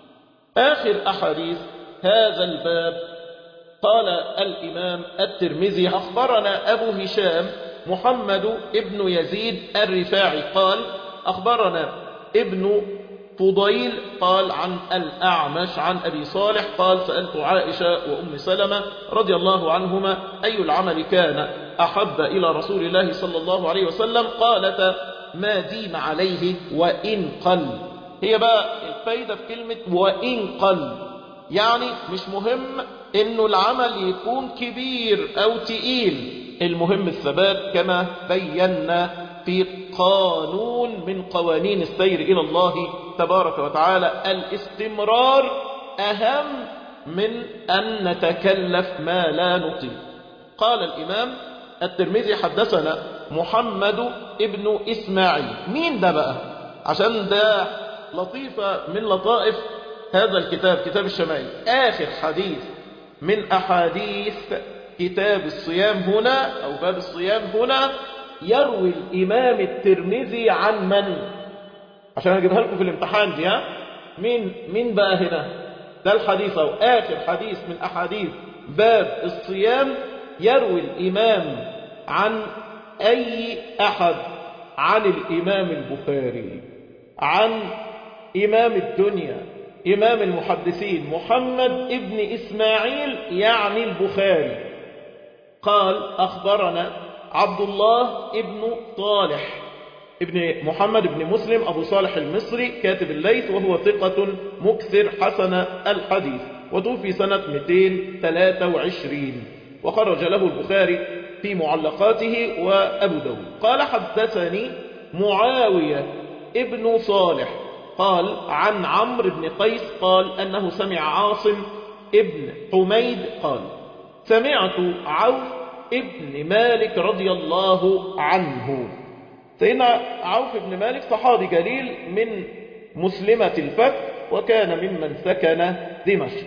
آخر أحاديث هذا الباب قال الإمام الترمذي: أخبرنا أبو هشام محمد ابن يزيد الرفاعي قال: أخبرنا ابن فضيل قال عن الأعمش عن أبي صالح قال: سألت عائشة وأم سلمة رضي الله عنهما أي العمل كان أحب إلى رسول الله صلى الله عليه وسلم؟ قالت: ما ديم عليه وإن قل. هي بقى الفايدة في كلمة وإن قل، يعني مش مهم إنه العمل يكون كبير أو تقيل، المهم الثبات، كما بينا في قانون من قوانين السير إلى الله تبارك وتعالى. الاستمرار أهم من أن نتكلف ما لا نطيق. قال الإمام الترمذي: حدثنا محمد ابن إسماعيل. مين ده بقى؟ عشان ده لطيفة من لطائف هذا الكتاب، كتاب الشمائل. آخر حديث من أحاديث كتاب الصيام هنا أو باب الصيام هنا يروي الإمام الترمذي عن من؟ عشان أجيبها لكم في الامتحان دي. ها مين مين بقى هنا؟ ده الحديث أو آخر حديث من أحاديث باب الصيام يروي الإمام عن أي أحد؟ عن الإمام البخاري، عن إمام الدنيا، إمام المحدثين محمد ابن إسماعيل يعني البخاري. قال: أخبرنا عبد الله ابن صالح ابن محمد ابن مسلم أبو صالح المصري كاتب الليث، وهو ثقة مكثر حسن الحديث، وتوفي سنة مئتين وثلاثة وعشرين، وخرج له البخاري في معلقاته وأبو داود. قال: حدثني معاوية ابن صالح قال عن عمرو بن قيس قال أنه سمع عاصم ابن حميد قال: سمعت عوف ابن مالك رضي الله عنه. سيدنا عوف بن مالك صحابي جليل من مسلمة الفتح، وكان ممن سكن دمشق.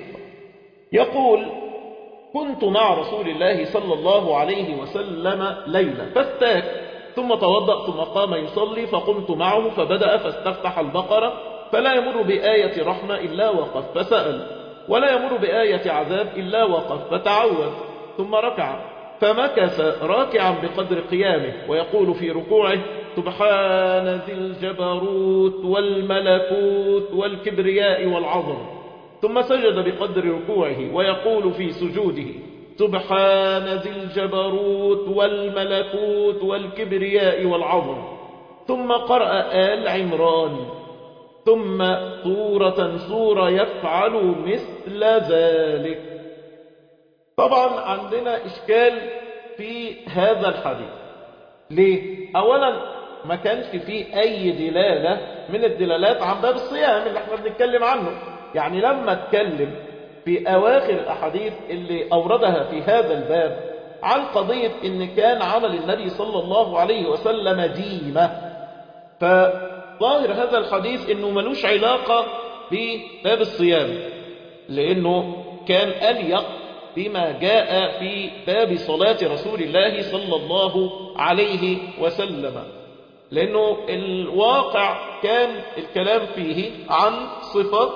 يقول: كنت مع رسول الله صلى الله عليه وسلم ليلة فاستاك، ثم توضأ ثم قام يصلي، فقمت معه فبدأ فاستفتح البقرة، فلا يمر بآية رحمة إلا وقف فسأل، ولا يمر بآية عذاب إلا وقف فتعوذ، ثم ركع، فمكث راكعا بقدر قيامه، ويقول في ركوعه: سبحان ذي الجبروت والملكوت والكبرياء والعظم، ثم سجد بقدر ركوعه، ويقول في سجوده: سبحان ذي الجبروت والملكوت والكبرياء والعظم، ثم قرأ آل عمران، ثم سورة سورة يفعل مثل ذلك. طبعا عندنا إشكال في هذا الحديث. ليه؟ أولا ما كانش فيه أي دلالة من الدلالات عن باب الصيام اللي احنا بنتكلم عنه. يعني لما اتكلم في أواخر الأحاديث اللي أوردها في هذا الباب عن قضية إن كان عمل النبي صلى الله عليه وسلم ديمة. فظاهر هذا الحديث إنه ملوش علاقة بباب الصيام، لأنه كان أليق بما جاء في باب صلاة رسول الله صلى الله عليه وسلم، لأنه الواقع كان الكلام فيه عن صفة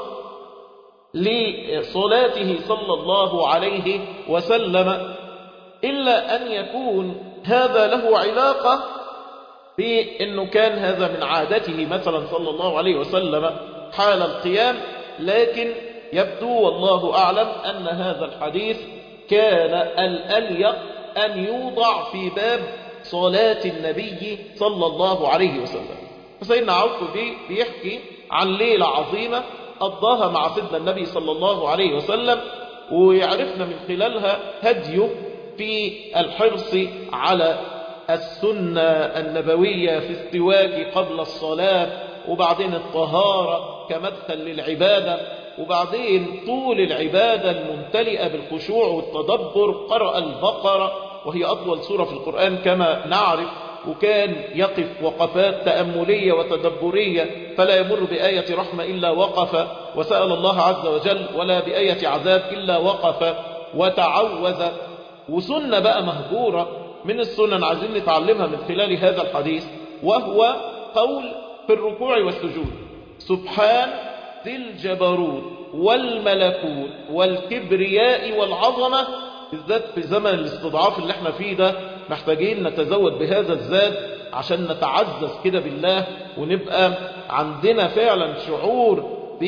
لصلاته صلى الله عليه وسلم، إلا أن يكون هذا له علاقة بأنه كان هذا من عادته مثلا صلى الله عليه وسلم حال القيام، لكن يبدو والله أعلم أن هذا الحديث كان الأليق أن يوضع في باب صلاة النبي صلى الله عليه وسلم. فسيدنا عوف بيحكي عن ليلة عظيمة قضاها مع سيدنا النبي صلى الله عليه وسلم، ويعرفنا من خلالها هديه في الحرص على السنة النبوية في السواك قبل الصلاة، وبعدين الطهارة كمدخل للعبادة، وبعدين طول العبادة الممتلئة بالخشوع والتدبر. قرأ البقرة وهي أطول سورة في القرآن كما نعرف، وكان يقف وقفات تأملية وتدبرية، فلا يمر بآية رحمة إلا وقف وسأل الله عز وجل، ولا بآية عذاب إلا وقف وتعوذ. وسنة بقى مهجورة من السنن عايزين نتعلمها من خلال هذا الحديث، وهو قول في الركوع والسجود: سبحان ذي الجبروت والملكوت والكبرياء والعظمة. بالذات في زمن الاستضعاف اللي احنا فيه ده محتاجين نتزود بهذا الزاد عشان نتعزز كده بالله، ونبقى عندنا فعلا شعور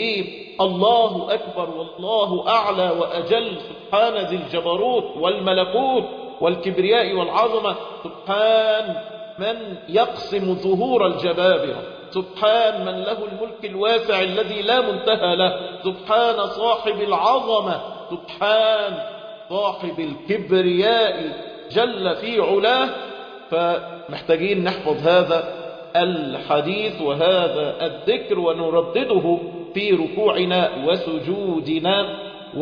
بالله أكبر والله أعلى وأجل. سبحان ذي الجبروت والملكوت والكبرياء والعظمة، سبحان من يقسم ظهور الجبابرة، سبحان من له الملك الواسع الذي لا منتهى له، سبحان صاحب العظمة، سبحان صاحب الكبرياء جل في علاه. فمحتاجين نحفظ هذا الحديث وهذا الذكر ونردده في ركوعنا وسجودنا،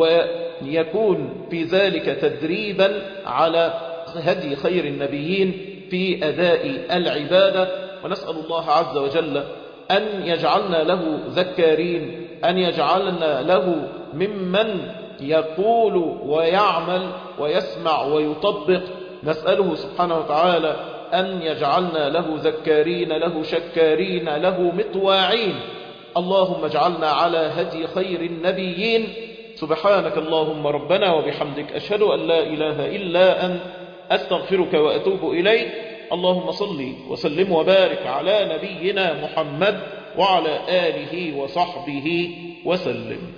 ويكون في ذلك تدريبا على هدي خير النبيين في أداء العبادة. ونسأل الله عز وجل أن يجعلنا له ذكارين، أن يجعلنا له ممن يقول ويعمل ويسمع ويطبق. نسأله سبحانه وتعالى أن يجعلنا له ذكارين، له شكارين، له مطواعين. اللهم اجعلنا على هدي خير النبيين. سبحانك اللهم ربنا وبحمدك، أشهد أن لا إله إلا أنت، أستغفرك وأتوب إليك. اللهم صل وسلم وبارك على نبينا محمد وعلى آله وصحبه وسلم.